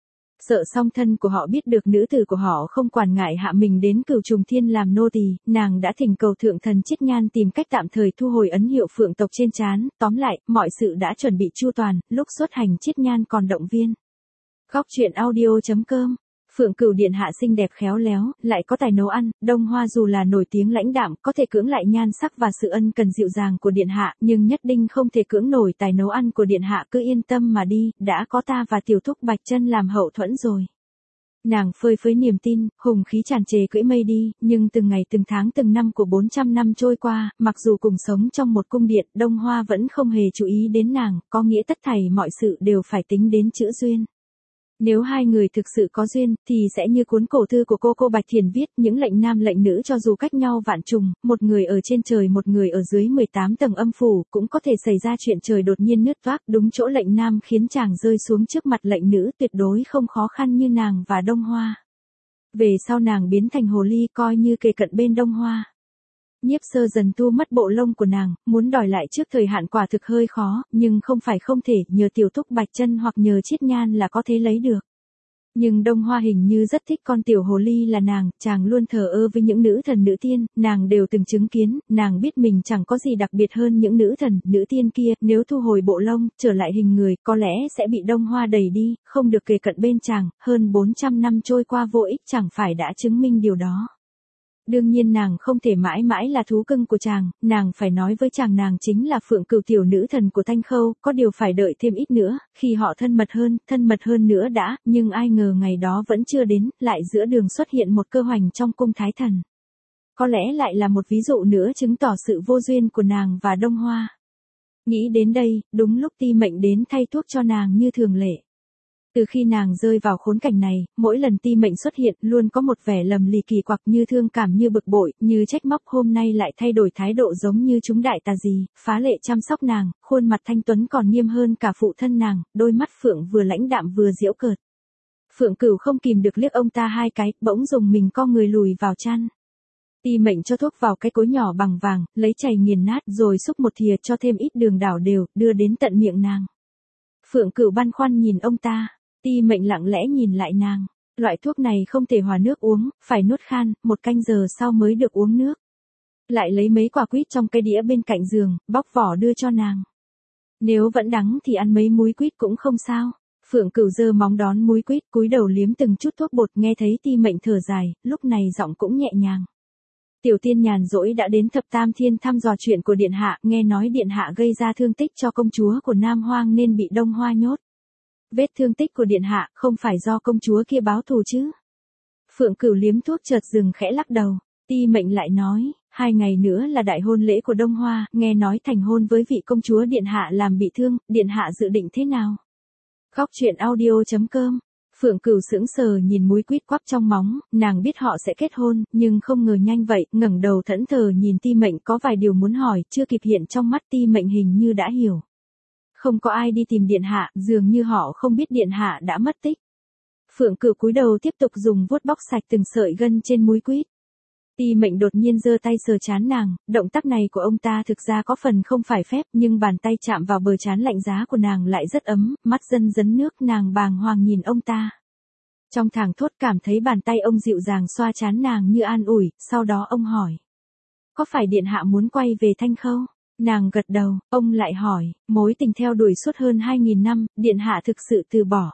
Sợ song thân của họ biết được nữ tử của họ không quản ngại hạ mình đến Cửu Trùng Thiên làm nô tỳ, nàng đã thỉnh cầu thượng thần Chiết Nhan tìm cách tạm thời thu hồi ấn hiệu phượng tộc trên trán. Tóm lại, mọi sự đã chuẩn bị chu toàn, lúc xuất hành Chiết Nhan còn động viên. Góc truyện audio.com. Phượng Cửu điện hạ xinh đẹp khéo léo, lại có tài nấu ăn, Đông Hoa dù là nổi tiếng lãnh đạm, có thể cưỡng lại nhan sắc và sự ân cần dịu dàng của điện hạ, nhưng nhất định không thể cưỡng nổi tài nấu ăn của điện hạ, cứ yên tâm mà đi, đã có ta và tiểu thúc Bạch Chân làm hậu thuẫn rồi. Nàng phơi phới niềm tin, hùng khí tràn trề cưỡi mây đi, nhưng từng ngày từng tháng từng năm của 400 năm trôi qua, mặc dù cùng sống trong một cung điện, Đông Hoa vẫn không hề chú ý đến nàng, có nghĩa tất thảy mọi sự đều phải tính đến chữ duyên. Nếu hai người thực sự có duyên, thì sẽ như cuốn cổ thư của cô Bạch Thiền viết, những lệnh nam lệnh nữ cho dù cách nhau vạn trùng, một người ở trên trời một người ở dưới 18 tầng âm phủ, cũng có thể xảy ra chuyện trời đột nhiên nứt toác, đúng chỗ lệnh nam khiến chàng rơi xuống trước mặt lệnh nữ, tuyệt đối không khó khăn như nàng và Đông Hoa. Về sau nàng biến thành hồ ly, coi như kề cận bên Đông Hoa. Nhiếp Sơ dần tu mất bộ lông của nàng, muốn đòi lại trước thời hạn quả thực hơi khó, nhưng không phải không thể, nhờ tiểu thúc Bạch Chân hoặc nhờ Chiết Nhan là có thể lấy được. Nhưng Đông Hoa hình như rất thích con tiểu hồ ly là nàng, chàng luôn thờ ơ với những nữ thần nữ tiên, nàng đều từng chứng kiến, nàng biết mình chẳng có gì đặc biệt hơn những nữ thần, nữ tiên kia, nếu thu hồi bộ lông, trở lại hình người, có lẽ sẽ bị Đông Hoa đẩy đi, không được kề cận bên chàng, hơn 400 năm trôi qua vô ích chẳng phải đã chứng minh điều đó. Đương nhiên nàng không thể mãi mãi là thú cưng của chàng, nàng phải nói với chàng nàng chính là Phượng Cửu tiểu nữ thần của Thanh Khâu, có điều phải đợi thêm ít nữa, khi họ thân mật hơn nữa đã, nhưng ai ngờ ngày đó vẫn chưa đến, lại giữa đường xuất hiện một cơ hoành trong cung thái thần. Có lẽ lại là một ví dụ nữa chứng tỏ sự vô duyên của nàng và Đông Hoa. Nghĩ đến đây, đúng lúc Ti Mệnh đến thay thuốc cho nàng như thường lệ. Từ khi nàng rơi vào khốn cảnh này, mỗi lần Ti Mệnh xuất hiện luôn có một vẻ lầm lì kỳ quặc, như thương cảm như bực bội, như trách móc, hôm nay lại thay đổi thái độ giống như chúng đại tà gì, phá lệ chăm sóc nàng, khuôn mặt thanh tuấn còn nghiêm hơn cả phụ thân nàng, đôi mắt Phượng vừa lãnh đạm vừa giễu cợt. Phượng Cửu không kìm được liếc ông ta hai cái, bỗng dùng mình co người lùi vào chăn. Ti Mệnh cho thuốc vào cái cối nhỏ bằng vàng, lấy chày nghiền nát rồi xúc một thìa cho thêm ít đường đảo đều, đưa đến tận miệng nàng. Phượng Cửu băn khoăn nhìn ông ta. Ti Mệnh lặng lẽ nhìn lại nàng, loại thuốc này không thể hòa nước uống, phải nuốt khan, 1 canh giờ sau mới được uống nước. Lại lấy mấy quả quýt trong cái đĩa bên cạnh giường, bóc vỏ đưa cho nàng. Nếu vẫn đắng thì ăn mấy múi quýt cũng không sao. Phượng Cửu giơ móng đón múi quýt, cúi đầu liếm từng chút thuốc bột, nghe thấy Ti Mệnh thở dài, lúc này giọng cũng nhẹ nhàng. Tiểu tiên nhàn rỗi đã đến Thập Tam Thiên thăm dò chuyện của điện hạ, nghe nói điện hạ gây ra thương tích cho công chúa của Nam Hoang nên bị Đông Hoa nhốt. Vết thương tích của điện hạ không phải do công chúa kia báo thù chứ? Phượng Cửu liếm thuốc chợt dừng khẽ lắc đầu. Ti Mệnh lại nói, 2 ngày nữa là đại hôn lễ của Đông Hoa, nghe nói thành hôn với vị công chúa điện hạ làm bị thương, điện hạ dự định thế nào? Góc truyện audio.com Phượng Cửu sững sờ nhìn múi quýt quắp trong móng, nàng biết họ sẽ kết hôn, nhưng không ngờ nhanh vậy, ngẩng đầu thẫn thờ nhìn Ti Mệnh có vài điều muốn hỏi, chưa kịp hiện trong mắt Ti Mệnh hình như đã hiểu. Không có ai đi tìm điện hạ, dường như họ không biết điện hạ đã mất tích. Phượng Cửu cúi đầu tiếp tục dùng vuốt bóc sạch từng sợi gân trên múi quýt. Ti Mệnh đột nhiên giơ tay sờ trán nàng, động tác này của ông ta thực ra có phần không phải phép, nhưng bàn tay chạm vào bờ trán lạnh giá của nàng lại rất ấm, mắt dần dấn nước, nàng bàng hoàng nhìn ông ta. Trong thảng thốt cảm thấy bàn tay ông dịu dàng xoa trán nàng như an ủi, sau đó ông hỏi. Có phải điện hạ muốn quay về Thanh Khâu? Nàng gật đầu, ông lại hỏi, mối tình theo đuổi suốt hơn 2.000 năm, điện hạ thực sự từ bỏ.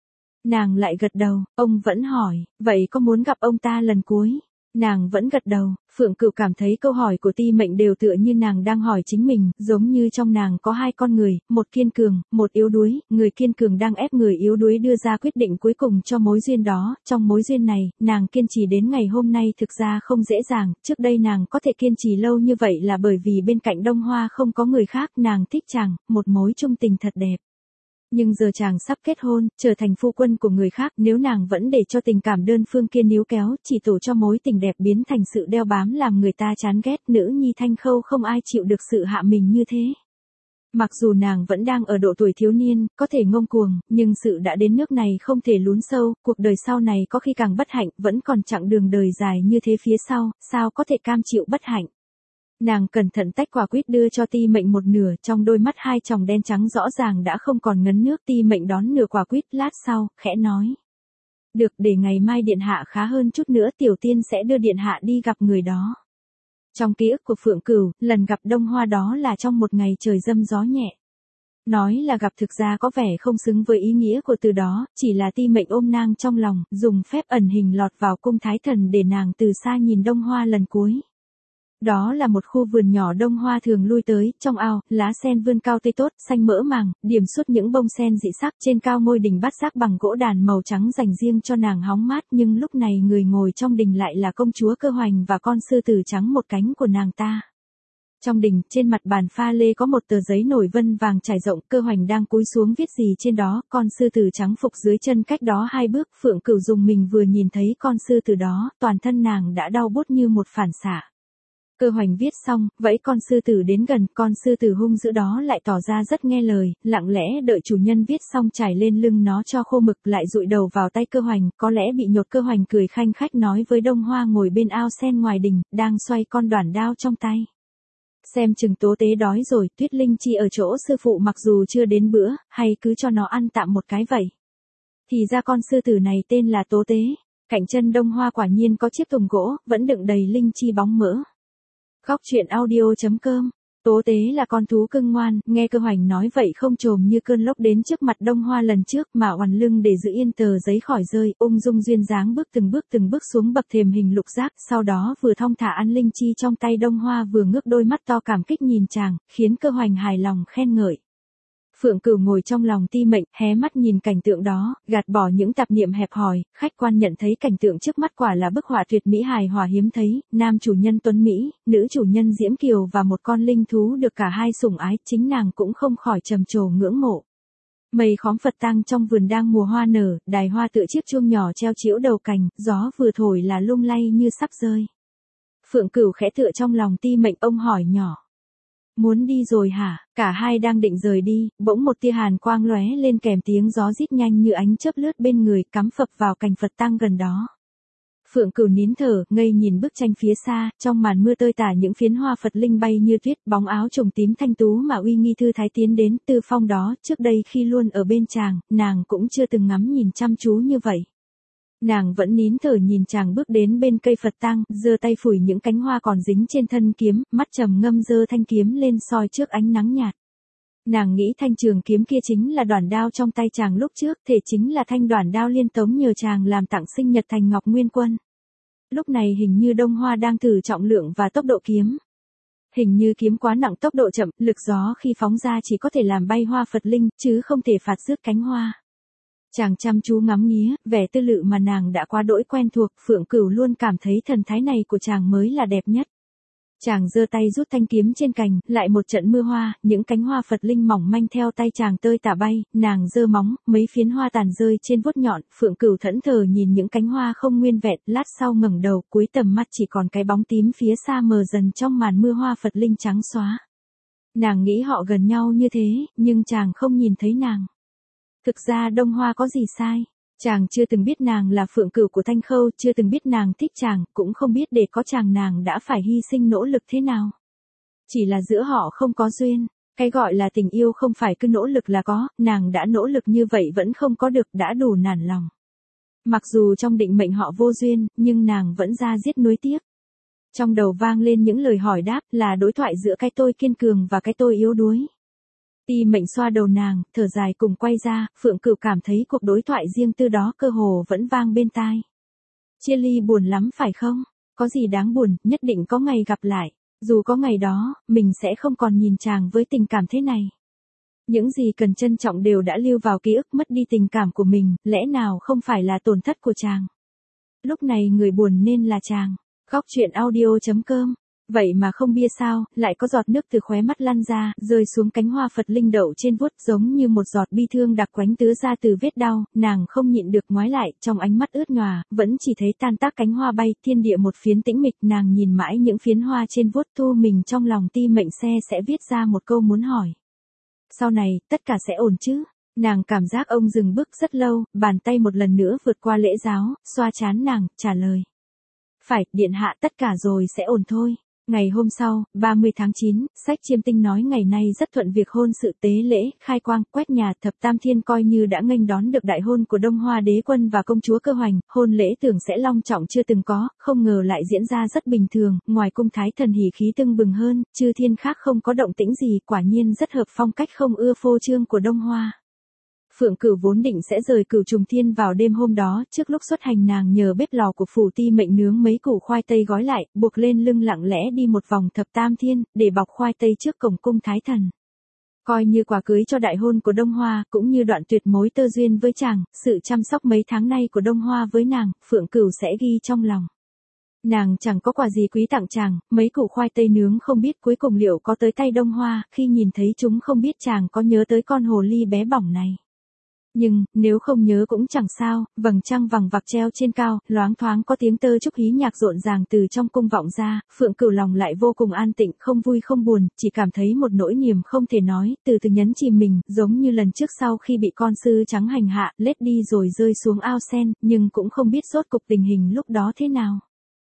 Nàng lại gật đầu, ông vẫn hỏi, vậy có muốn gặp ông ta lần cuối? Nàng vẫn gật đầu. Phượng Cửu cảm thấy câu hỏi của Ti Mệnh đều tựa như nàng đang hỏi chính mình, giống như trong nàng có hai con người, một kiên cường, một yếu đuối, người kiên cường đang ép người yếu đuối đưa ra quyết định cuối cùng cho mối duyên đó, trong mối duyên này, nàng kiên trì đến ngày hôm nay thực ra không dễ dàng, trước đây nàng có thể kiên trì lâu như vậy là bởi vì bên cạnh Đông Hoa không có người khác, nàng thích chàng, một mối chung tình thật đẹp. Nhưng giờ chàng sắp kết hôn, trở thành phu quân của người khác, nếu nàng vẫn để cho tình cảm đơn phương kia níu kéo, chỉ tổ cho mối tình đẹp biến thành sự đeo bám làm người ta chán ghét, nữ nhi Thanh Khâu không ai chịu được sự hạ mình như thế. Mặc dù nàng vẫn đang ở độ tuổi thiếu niên, có thể ngông cuồng, nhưng sự đã đến nước này không thể lún sâu, cuộc đời sau này có khi càng bất hạnh, vẫn còn chặng đường đời dài như thế phía sau, sao có thể cam chịu bất hạnh. Nàng cẩn thận tách quả quýt đưa cho Ti Mệnh một nửa, trong đôi mắt hai tròng đen trắng rõ ràng đã không còn ngấn nước. Ti Mệnh đón nửa quả quýt, lát sau, khẽ nói. Được, để ngày mai điện hạ khá hơn chút nữa tiểu tiên sẽ đưa điện hạ đi gặp người đó. Trong ký ức của Phượng Cửu, lần gặp Đông Hoa đó là trong một ngày trời râm gió nhẹ. Nói là gặp thực ra có vẻ không xứng với ý nghĩa của từ đó, chỉ là Ti Mệnh ôm nàng trong lòng, dùng phép ẩn hình lọt vào cung thái thần để nàng từ xa nhìn Đông Hoa lần cuối. Đó là một khu vườn nhỏ Đông Hoa thường lui tới, trong ao, lá sen vươn cao tươi tốt, xanh mỡ màng, điểm suốt những bông sen dị sắc, trên cao ngôi đình bát giác bằng gỗ đàn màu trắng dành riêng cho nàng hóng mát, nhưng lúc này người ngồi trong đình lại là công chúa Cơ Hoành và con sư tử trắng một cánh của nàng ta. Trong đình, trên mặt bàn pha lê có một tờ giấy nổi vân vàng trải rộng, Cơ Hoành đang cúi xuống viết gì trên đó, con sư tử trắng phục dưới chân cách đó 2 bước, Phượng Cửu dùng mình vừa nhìn thấy con sư tử đó, toàn thân nàng đã đau buốt như một phản xạ. Cơ Hoành viết xong, vẫy con sư tử đến gần, con sư tử hung dữ đó lại tỏ ra rất nghe lời, lặng lẽ đợi chủ nhân viết xong trải lên lưng nó cho khô mực, lại dụi đầu vào tay Cơ Hoành, có lẽ bị nhột. Cơ Hoành cười khanh khách nói với Đông Hoa ngồi bên ao sen ngoài đình, đang xoay con đoản đao trong tay. Xem chừng Tố Tế đói rồi, Tuyết Linh Chi ở chỗ sư phụ mặc dù chưa đến bữa, hay cứ cho nó ăn tạm một cái vậy. Thì ra con sư tử này tên là Tố Tế. Cạnh chân Đông Hoa quả nhiên có chiếc thùng gỗ, vẫn đựng đầy linh chi bóng mỡ. Góc truyện audio.com. Tố Tế là con thú cưng ngoan, nghe Cơ Hoành nói vậy không trồm như cơn lốc đến trước mặt Đông Hoa lần trước mà oằn lưng để giữ yên tờ giấy khỏi rơi, ung dung duyên dáng bước từng bước xuống bậc thềm hình lục giác, sau đó vừa thong thả ăn linh chi trong tay Đông Hoa vừa ngước đôi mắt to cảm kích nhìn chàng, khiến Cơ Hoành hài lòng khen ngợi. Phượng Cửu ngồi trong lòng Ti Mệnh, hé mắt nhìn cảnh tượng đó, gạt bỏ những tạp niệm hẹp hòi, khách quan nhận thấy cảnh tượng trước mắt quả là bức họa tuyệt mỹ hài hòa hiếm thấy, nam chủ nhân tuấn mỹ, nữ chủ nhân diễm kiều và một con linh thú được cả hai sủng ái, chính nàng cũng không khỏi trầm trồ ngưỡng mộ. Mây khóm Phật tang trong vườn đang mùa hoa nở, đài hoa tựa chiếc chuông nhỏ treo chiễu đầu cành, gió vừa thổi là lung lay như sắp rơi. Phượng Cửu khẽ tựa trong lòng Ti Mệnh, ông hỏi nhỏ. Muốn đi rồi hả? Cả hai đang định rời đi, bỗng một tia hàn quang lóe lên kèm tiếng gió rít nhanh như ánh chớp lướt bên người, cắm phập vào cành Phật tang gần đó. Phượng Cửu nín thở, ngây nhìn bức tranh phía xa, trong màn mưa tơi tả những phiến hoa Phật linh bay như tuyết, bóng áo trùng tím thanh tú mà uy nghi thư thái tiến đến, Tư Phong đó, trước đây khi luôn ở bên chàng, nàng cũng chưa từng ngắm nhìn chăm chú như vậy. Nàng vẫn nín thở nhìn chàng bước đến bên cây Phật tang, giơ tay phủi những cánh hoa còn dính trên thân kiếm, mắt trầm ngâm giơ thanh kiếm lên soi trước ánh nắng nhạt. Nàng nghĩ thanh trường kiếm kia chính là đoản đao trong tay chàng lúc trước, thể chính là thanh đoản đao Liên Tống nhờ chàng làm tặng sinh nhật thành Ngọc Nguyên Quân. Lúc này hình như Đông Hoa đang thử trọng lượng và tốc độ kiếm. Hình như kiếm quá nặng tốc độ chậm, lực gió khi phóng ra chỉ có thể làm bay hoa Phật linh, chứ không thể phạt rước cánh hoa. Chàng chăm chú ngắm nghía, vẻ tư lự mà nàng đã quá đỗi quen thuộc, Phượng Cửu luôn cảm thấy thần thái này của chàng mới là đẹp nhất. Chàng giơ tay rút thanh kiếm trên cành, lại một trận mưa hoa, những cánh hoa Phật linh mỏng manh theo tay chàng tơi tả bay, nàng giơ móng, mấy phiến hoa tàn rơi trên vuốt nhọn, Phượng Cửu thẫn thờ nhìn những cánh hoa không nguyên vẹn, lát sau ngẩng đầu, cuối tầm mắt chỉ còn cái bóng tím phía xa mờ dần trong màn mưa hoa Phật linh trắng xóa. Nàng nghĩ họ gần nhau như thế, nhưng chàng không nhìn thấy nàng. Thực ra Đông Hoa có gì sai? Chàng chưa từng biết nàng là Phượng Cửu của Thanh Khâu, chưa từng biết nàng thích chàng, cũng không biết để có chàng nàng đã phải hy sinh nỗ lực thế nào. Chỉ là giữa họ không có duyên, cái gọi là tình yêu không phải cứ nỗ lực là có, nàng đã nỗ lực như vậy vẫn không có được đã đủ nản lòng. Mặc dù trong định mệnh họ vô duyên, nhưng nàng vẫn ra giết nuối tiếc. Trong đầu vang lên những lời hỏi đáp là đối thoại giữa cái tôi kiên cường và cái tôi yếu đuối. Ti Mệnh xoa đầu nàng, thở dài cùng quay ra, Phượng Cửu cảm thấy cuộc đối thoại riêng tư đó cơ hồ vẫn vang bên tai. Chia ly buồn lắm phải không? Có gì đáng buồn, nhất định có ngày gặp lại. Dù có ngày đó, mình sẽ không còn nhìn chàng với tình cảm thế này. Những gì cần trân trọng đều đã lưu vào ký ức, mất đi tình cảm của mình, lẽ nào không phải là tổn thất của chàng? Lúc này người buồn nên là chàng. Góc truyện audio.com. Vậy mà không bia sao, lại có giọt nước từ khóe mắt lăn ra, rơi xuống cánh hoa Phật linh đậu trên vuốt, giống như một giọt bi thương đặc quánh tứa ra từ vết đau, nàng không nhịn được ngoái lại, trong ánh mắt ướt nhòa, vẫn chỉ thấy tan tác cánh hoa bay, thiên địa một phiến tĩnh mịch, nàng nhìn mãi những phiến hoa trên vuốt, thu mình trong lòng. Ti Mệnh sẽ viết ra một câu muốn hỏi. Sau này, tất cả sẽ ổn chứ? Nàng cảm giác ông dừng bước rất lâu, bàn tay một lần nữa vượt qua lễ giáo, xoa trán nàng, trả lời. Phải, điện hạ, tất cả rồi sẽ ổn thôi. Ngày hôm sau, 30 tháng 9, Sách Chiêm Tinh nói ngày nay rất thuận việc hôn sự tế lễ, khai quang, quét nhà, thập tam thiên coi như đã nghênh đón được đại hôn của Đông Hoa đế quân và công chúa Cơ Hoành, hôn lễ tưởng sẽ long trọng chưa từng có, không ngờ lại diễn ra rất bình thường, ngoài cung thái thần hỉ khí tưng bừng hơn, chư thiên khác không có động tĩnh gì, quả nhiên rất hợp phong cách không ưa phô trương của Đông Hoa. Phượng Cửu vốn định sẽ rời Cửu Trùng Thiên vào đêm hôm đó, trước lúc xuất hành nàng nhờ bếp lò của phủ Ti Mệnh nướng mấy củ khoai tây gói lại, buộc lên lưng lặng lẽ đi một vòng thập tam thiên, để bọc khoai tây trước cổng cung thái thần. Coi như quà cưới cho đại hôn của Đông Hoa, cũng như đoạn tuyệt mối tơ duyên với chàng, sự chăm sóc mấy tháng nay của Đông Hoa với nàng, Phượng Cửu sẽ ghi trong lòng. Nàng chẳng có quà gì quý tặng chàng, mấy củ khoai tây nướng không biết cuối cùng liệu có tới tay Đông Hoa, khi nhìn thấy chúng không biết chàng có nhớ tới con hồ ly bé bỏng này. Nhưng, nếu không nhớ cũng chẳng sao, vầng trăng vằng vặc treo trên cao, loáng thoáng có tiếng tơ trúc hí nhạc rộn ràng từ trong cung vọng ra, Phượng Cửu lòng lại vô cùng an tịnh, không vui không buồn, chỉ cảm thấy một nỗi niềm không thể nói, từ từ nhấn chìm mình, giống như lần trước sau khi bị con sư trắng hành hạ, lết đi rồi rơi xuống ao sen, nhưng cũng không biết rốt cục tình hình lúc đó thế nào.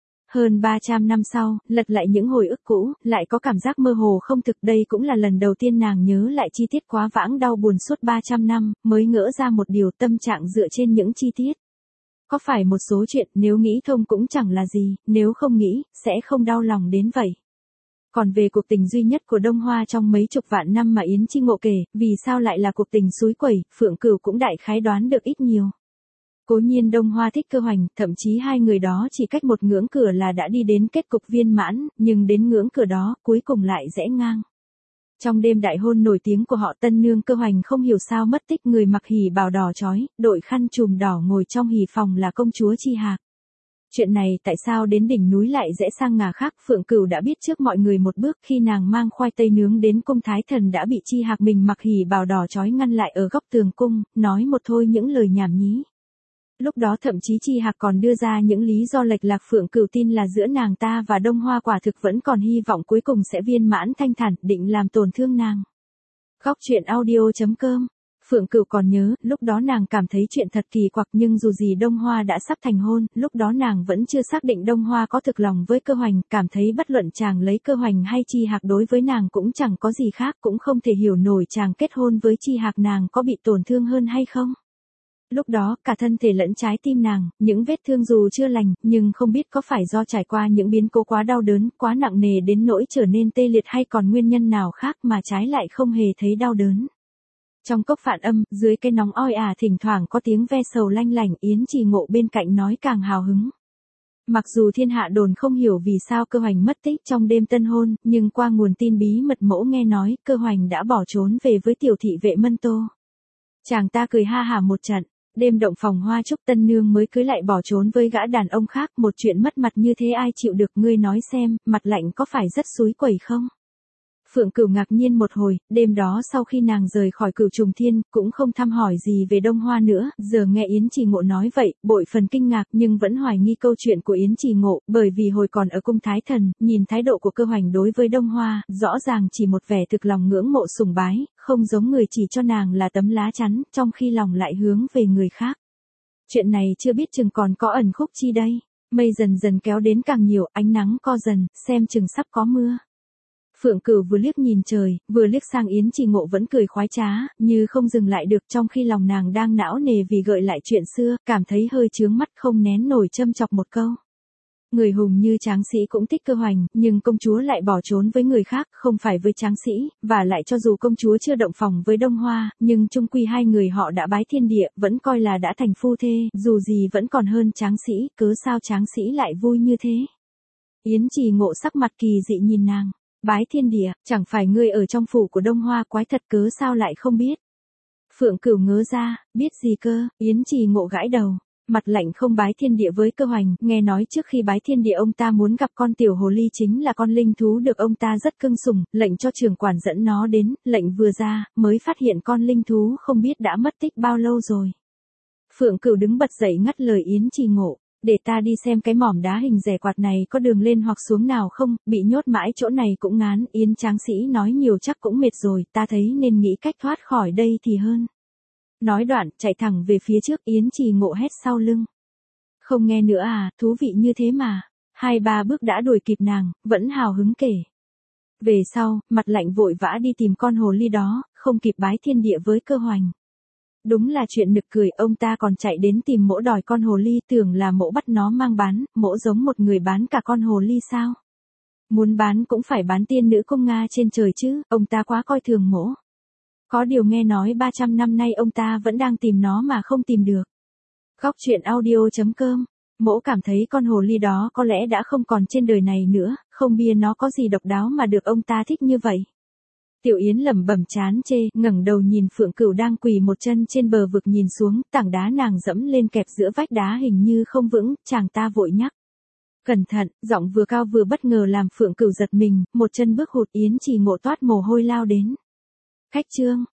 Hơn 300 năm sau, lật lại những hồi ức cũ, lại có cảm giác mơ hồ không thực, đây cũng là lần đầu tiên nàng nhớ lại chi tiết quá vãng đau buồn suốt 300 năm, mới ngỡ ra một điều tâm trạng dựa trên những chi tiết. Có phải một số chuyện nếu nghĩ thông cũng chẳng là gì, nếu không nghĩ, sẽ không đau lòng đến vậy. Còn về cuộc tình duy nhất của Đông Hoa trong mấy chục vạn năm mà Yến Chi Ngộ kể, vì sao lại là cuộc tình xúi quẩy, Phượng Cửu cũng đại khái đoán được ít nhiều. Cố nhiên Đông Hoa thích Cơ Hoành, thậm chí hai người đó chỉ cách một ngưỡng cửa là đã đi đến kết cục viên mãn, nhưng đến ngưỡng cửa đó, cuối cùng lại rẽ ngang. Trong đêm đại hôn nổi tiếng của họ, tân nương Cơ Hoành không hiểu sao mất tích, người mặc hỉ bào đỏ chói, đội khăn trùm đỏ ngồi trong hỉ phòng là công chúa Chi Hạc. Chuyện này tại sao đến đỉnh núi lại rẽ sang ngả khác, Phượng Cửu đã biết trước mọi người một bước, khi nàng mang khoai tây nướng đến cung thái thần đã bị Chi Hạc mình mặc hỉ bào đỏ chói ngăn lại ở góc tường cung, nói một thôi những lời nhảm nhí. Lúc đó thậm chí Chi Hạc còn đưa ra những lý do lệch lạc, Phượng Cửu tin là giữa nàng ta và Đông Hoa quả thực vẫn còn hy vọng cuối cùng sẽ viên mãn thanh thản, định làm tổn thương nàng. Góc truyện audio.com. Phượng Cửu còn nhớ, lúc đó nàng cảm thấy chuyện thật kỳ quặc, nhưng dù gì Đông Hoa đã sắp thành hôn, lúc đó nàng vẫn chưa xác định Đông Hoa có thực lòng với Cơ Hoành, cảm thấy bất luận chàng lấy Cơ Hoành hay Chi Hạc đối với nàng cũng chẳng có gì khác, cũng không thể hiểu nổi chàng kết hôn với Chi Hạc nàng có bị tổn thương hơn hay không. Lúc đó, cả thân thể lẫn trái tim nàng, những vết thương dù chưa lành, nhưng không biết có phải do trải qua những biến cố quá đau đớn, quá nặng nề đến nỗi trở nên tê liệt hay còn nguyên nhân nào khác mà trái lại không hề thấy đau đớn. Trong cốc phản âm, dưới cây nóng oi ả thỉnh thoảng có tiếng ve sầu lanh lảnh, Yến Trì Ngộ bên cạnh nói càng hào hứng. Mặc dù thiên hạ đồn không hiểu vì sao Cơ Hoành mất tích trong đêm tân hôn, nhưng qua nguồn tin bí mật mẫu nghe nói, Cơ Hoành đã bỏ trốn về với tiểu thị vệ Mân Tô. Chàng ta cười ha hả một trận. Đêm động phòng hoa chúc tân nương mới cưới lại bỏ trốn với gã đàn ông khác, một chuyện mất mặt như thế ai chịu được, ngươi nói xem, Mặt Lạnh có phải rất xúi quẩy không? Phượng Cửu ngạc nhiên một hồi, đêm đó sau khi nàng rời khỏi Cửu Trùng Thiên, cũng không thăm hỏi gì về Đông Hoa nữa, giờ nghe Yến Trì Ngộ nói vậy, bội phần kinh ngạc nhưng vẫn hoài nghi câu chuyện của Yến Trì Ngộ, bởi vì hồi còn ở cung Thái Thần, nhìn thái độ của Cơ Hoành đối với Đông Hoa, rõ ràng chỉ một vẻ thực lòng ngưỡng mộ sùng bái, không giống người chỉ cho nàng là tấm lá chắn, trong khi lòng lại hướng về người khác. Chuyện này chưa biết chừng còn có ẩn khúc chi đây. Mây dần dần kéo đến càng nhiều, ánh nắng co dần, xem chừng sắp có mưa. Phượng Cửu vừa liếc nhìn trời, vừa liếc sang Yến Trì Ngộ vẫn cười khoái trá, như không dừng lại được, trong khi lòng nàng đang não nề vì gợi lại chuyện xưa, cảm thấy hơi chướng mắt không nén nổi châm chọc một câu. Người hùng như Tráng Sĩ cũng thích Cơ Hoành, nhưng công chúa lại bỏ trốn với người khác, không phải với Tráng Sĩ, và lại cho dù công chúa chưa động phòng với Đông Hoa, nhưng chung quy hai người họ đã bái thiên địa, vẫn coi là đã thành phu thê, dù gì vẫn còn hơn Tráng Sĩ, cớ sao Tráng Sĩ lại vui như thế. Yến Trì Ngộ sắc mặt kỳ dị nhìn nàng. Bái thiên địa, chẳng phải ngươi ở trong phủ của Đông Hoa quái thật, cớ sao lại không biết? Phượng Cửu ngớ ra, biết gì cơ? Yến Trì Ngộ gãi đầu. Mặt Lạnh không bái thiên địa với Cơ Hoành, nghe nói trước khi bái thiên địa ông ta muốn gặp con tiểu hồ ly chính là con linh thú được ông ta rất cưng sủng, lệnh cho trưởng quản dẫn nó đến, lệnh vừa ra, mới phát hiện con linh thú không biết đã mất tích bao lâu rồi. Phượng Cửu đứng bật dậy ngắt lời Yến Trì Ngộ. Để ta đi xem cái mỏm đá hình rẻ quạt này có đường lên hoặc xuống nào không, bị nhốt mãi chỗ này cũng ngán, Yến Tráng Sĩ nói nhiều chắc cũng mệt rồi, ta thấy nên nghĩ cách thoát khỏi đây thì hơn. Nói đoạn, chạy thẳng về phía trước, Yến Trì Ngộ hét sau lưng. Không nghe nữa à, thú vị như thế mà. 2-3 bước đã đuổi kịp nàng, vẫn hào hứng kể. Về sau, Mặt Lạnh vội vã đi tìm con hồ ly đó, không kịp bái thiên địa với Cơ Hoành. Đúng là chuyện nực cười, ông ta còn chạy đến tìm Mỗ đòi con hồ ly, tưởng là Mỗ bắt nó mang bán, Mỗ giống một người bán cả con hồ ly sao? Muốn bán cũng phải bán tiên nữ cung Nga trên trời chứ, ông ta quá coi thường Mỗ. Có điều nghe nói 300 năm nay ông ta vẫn đang tìm nó mà không tìm được. Góc truyện audio.com. Mỗ cảm thấy con hồ ly đó có lẽ đã không còn trên đời này nữa, không biết nó có gì độc đáo mà được ông ta thích như vậy. Tiểu Yến lẩm bẩm chán chê, ngẩng đầu nhìn Phượng Cửu đang quỳ một chân trên bờ vực nhìn xuống, tảng đá nàng dẫm lên kẹp giữa vách đá hình như không vững, chàng ta vội nhắc. Cẩn thận, giọng vừa cao vừa bất ngờ làm Phượng Cửu giật mình, một chân bước hụt, Yến Trì Ngộ toát mồ hôi lao đến. Khách trương,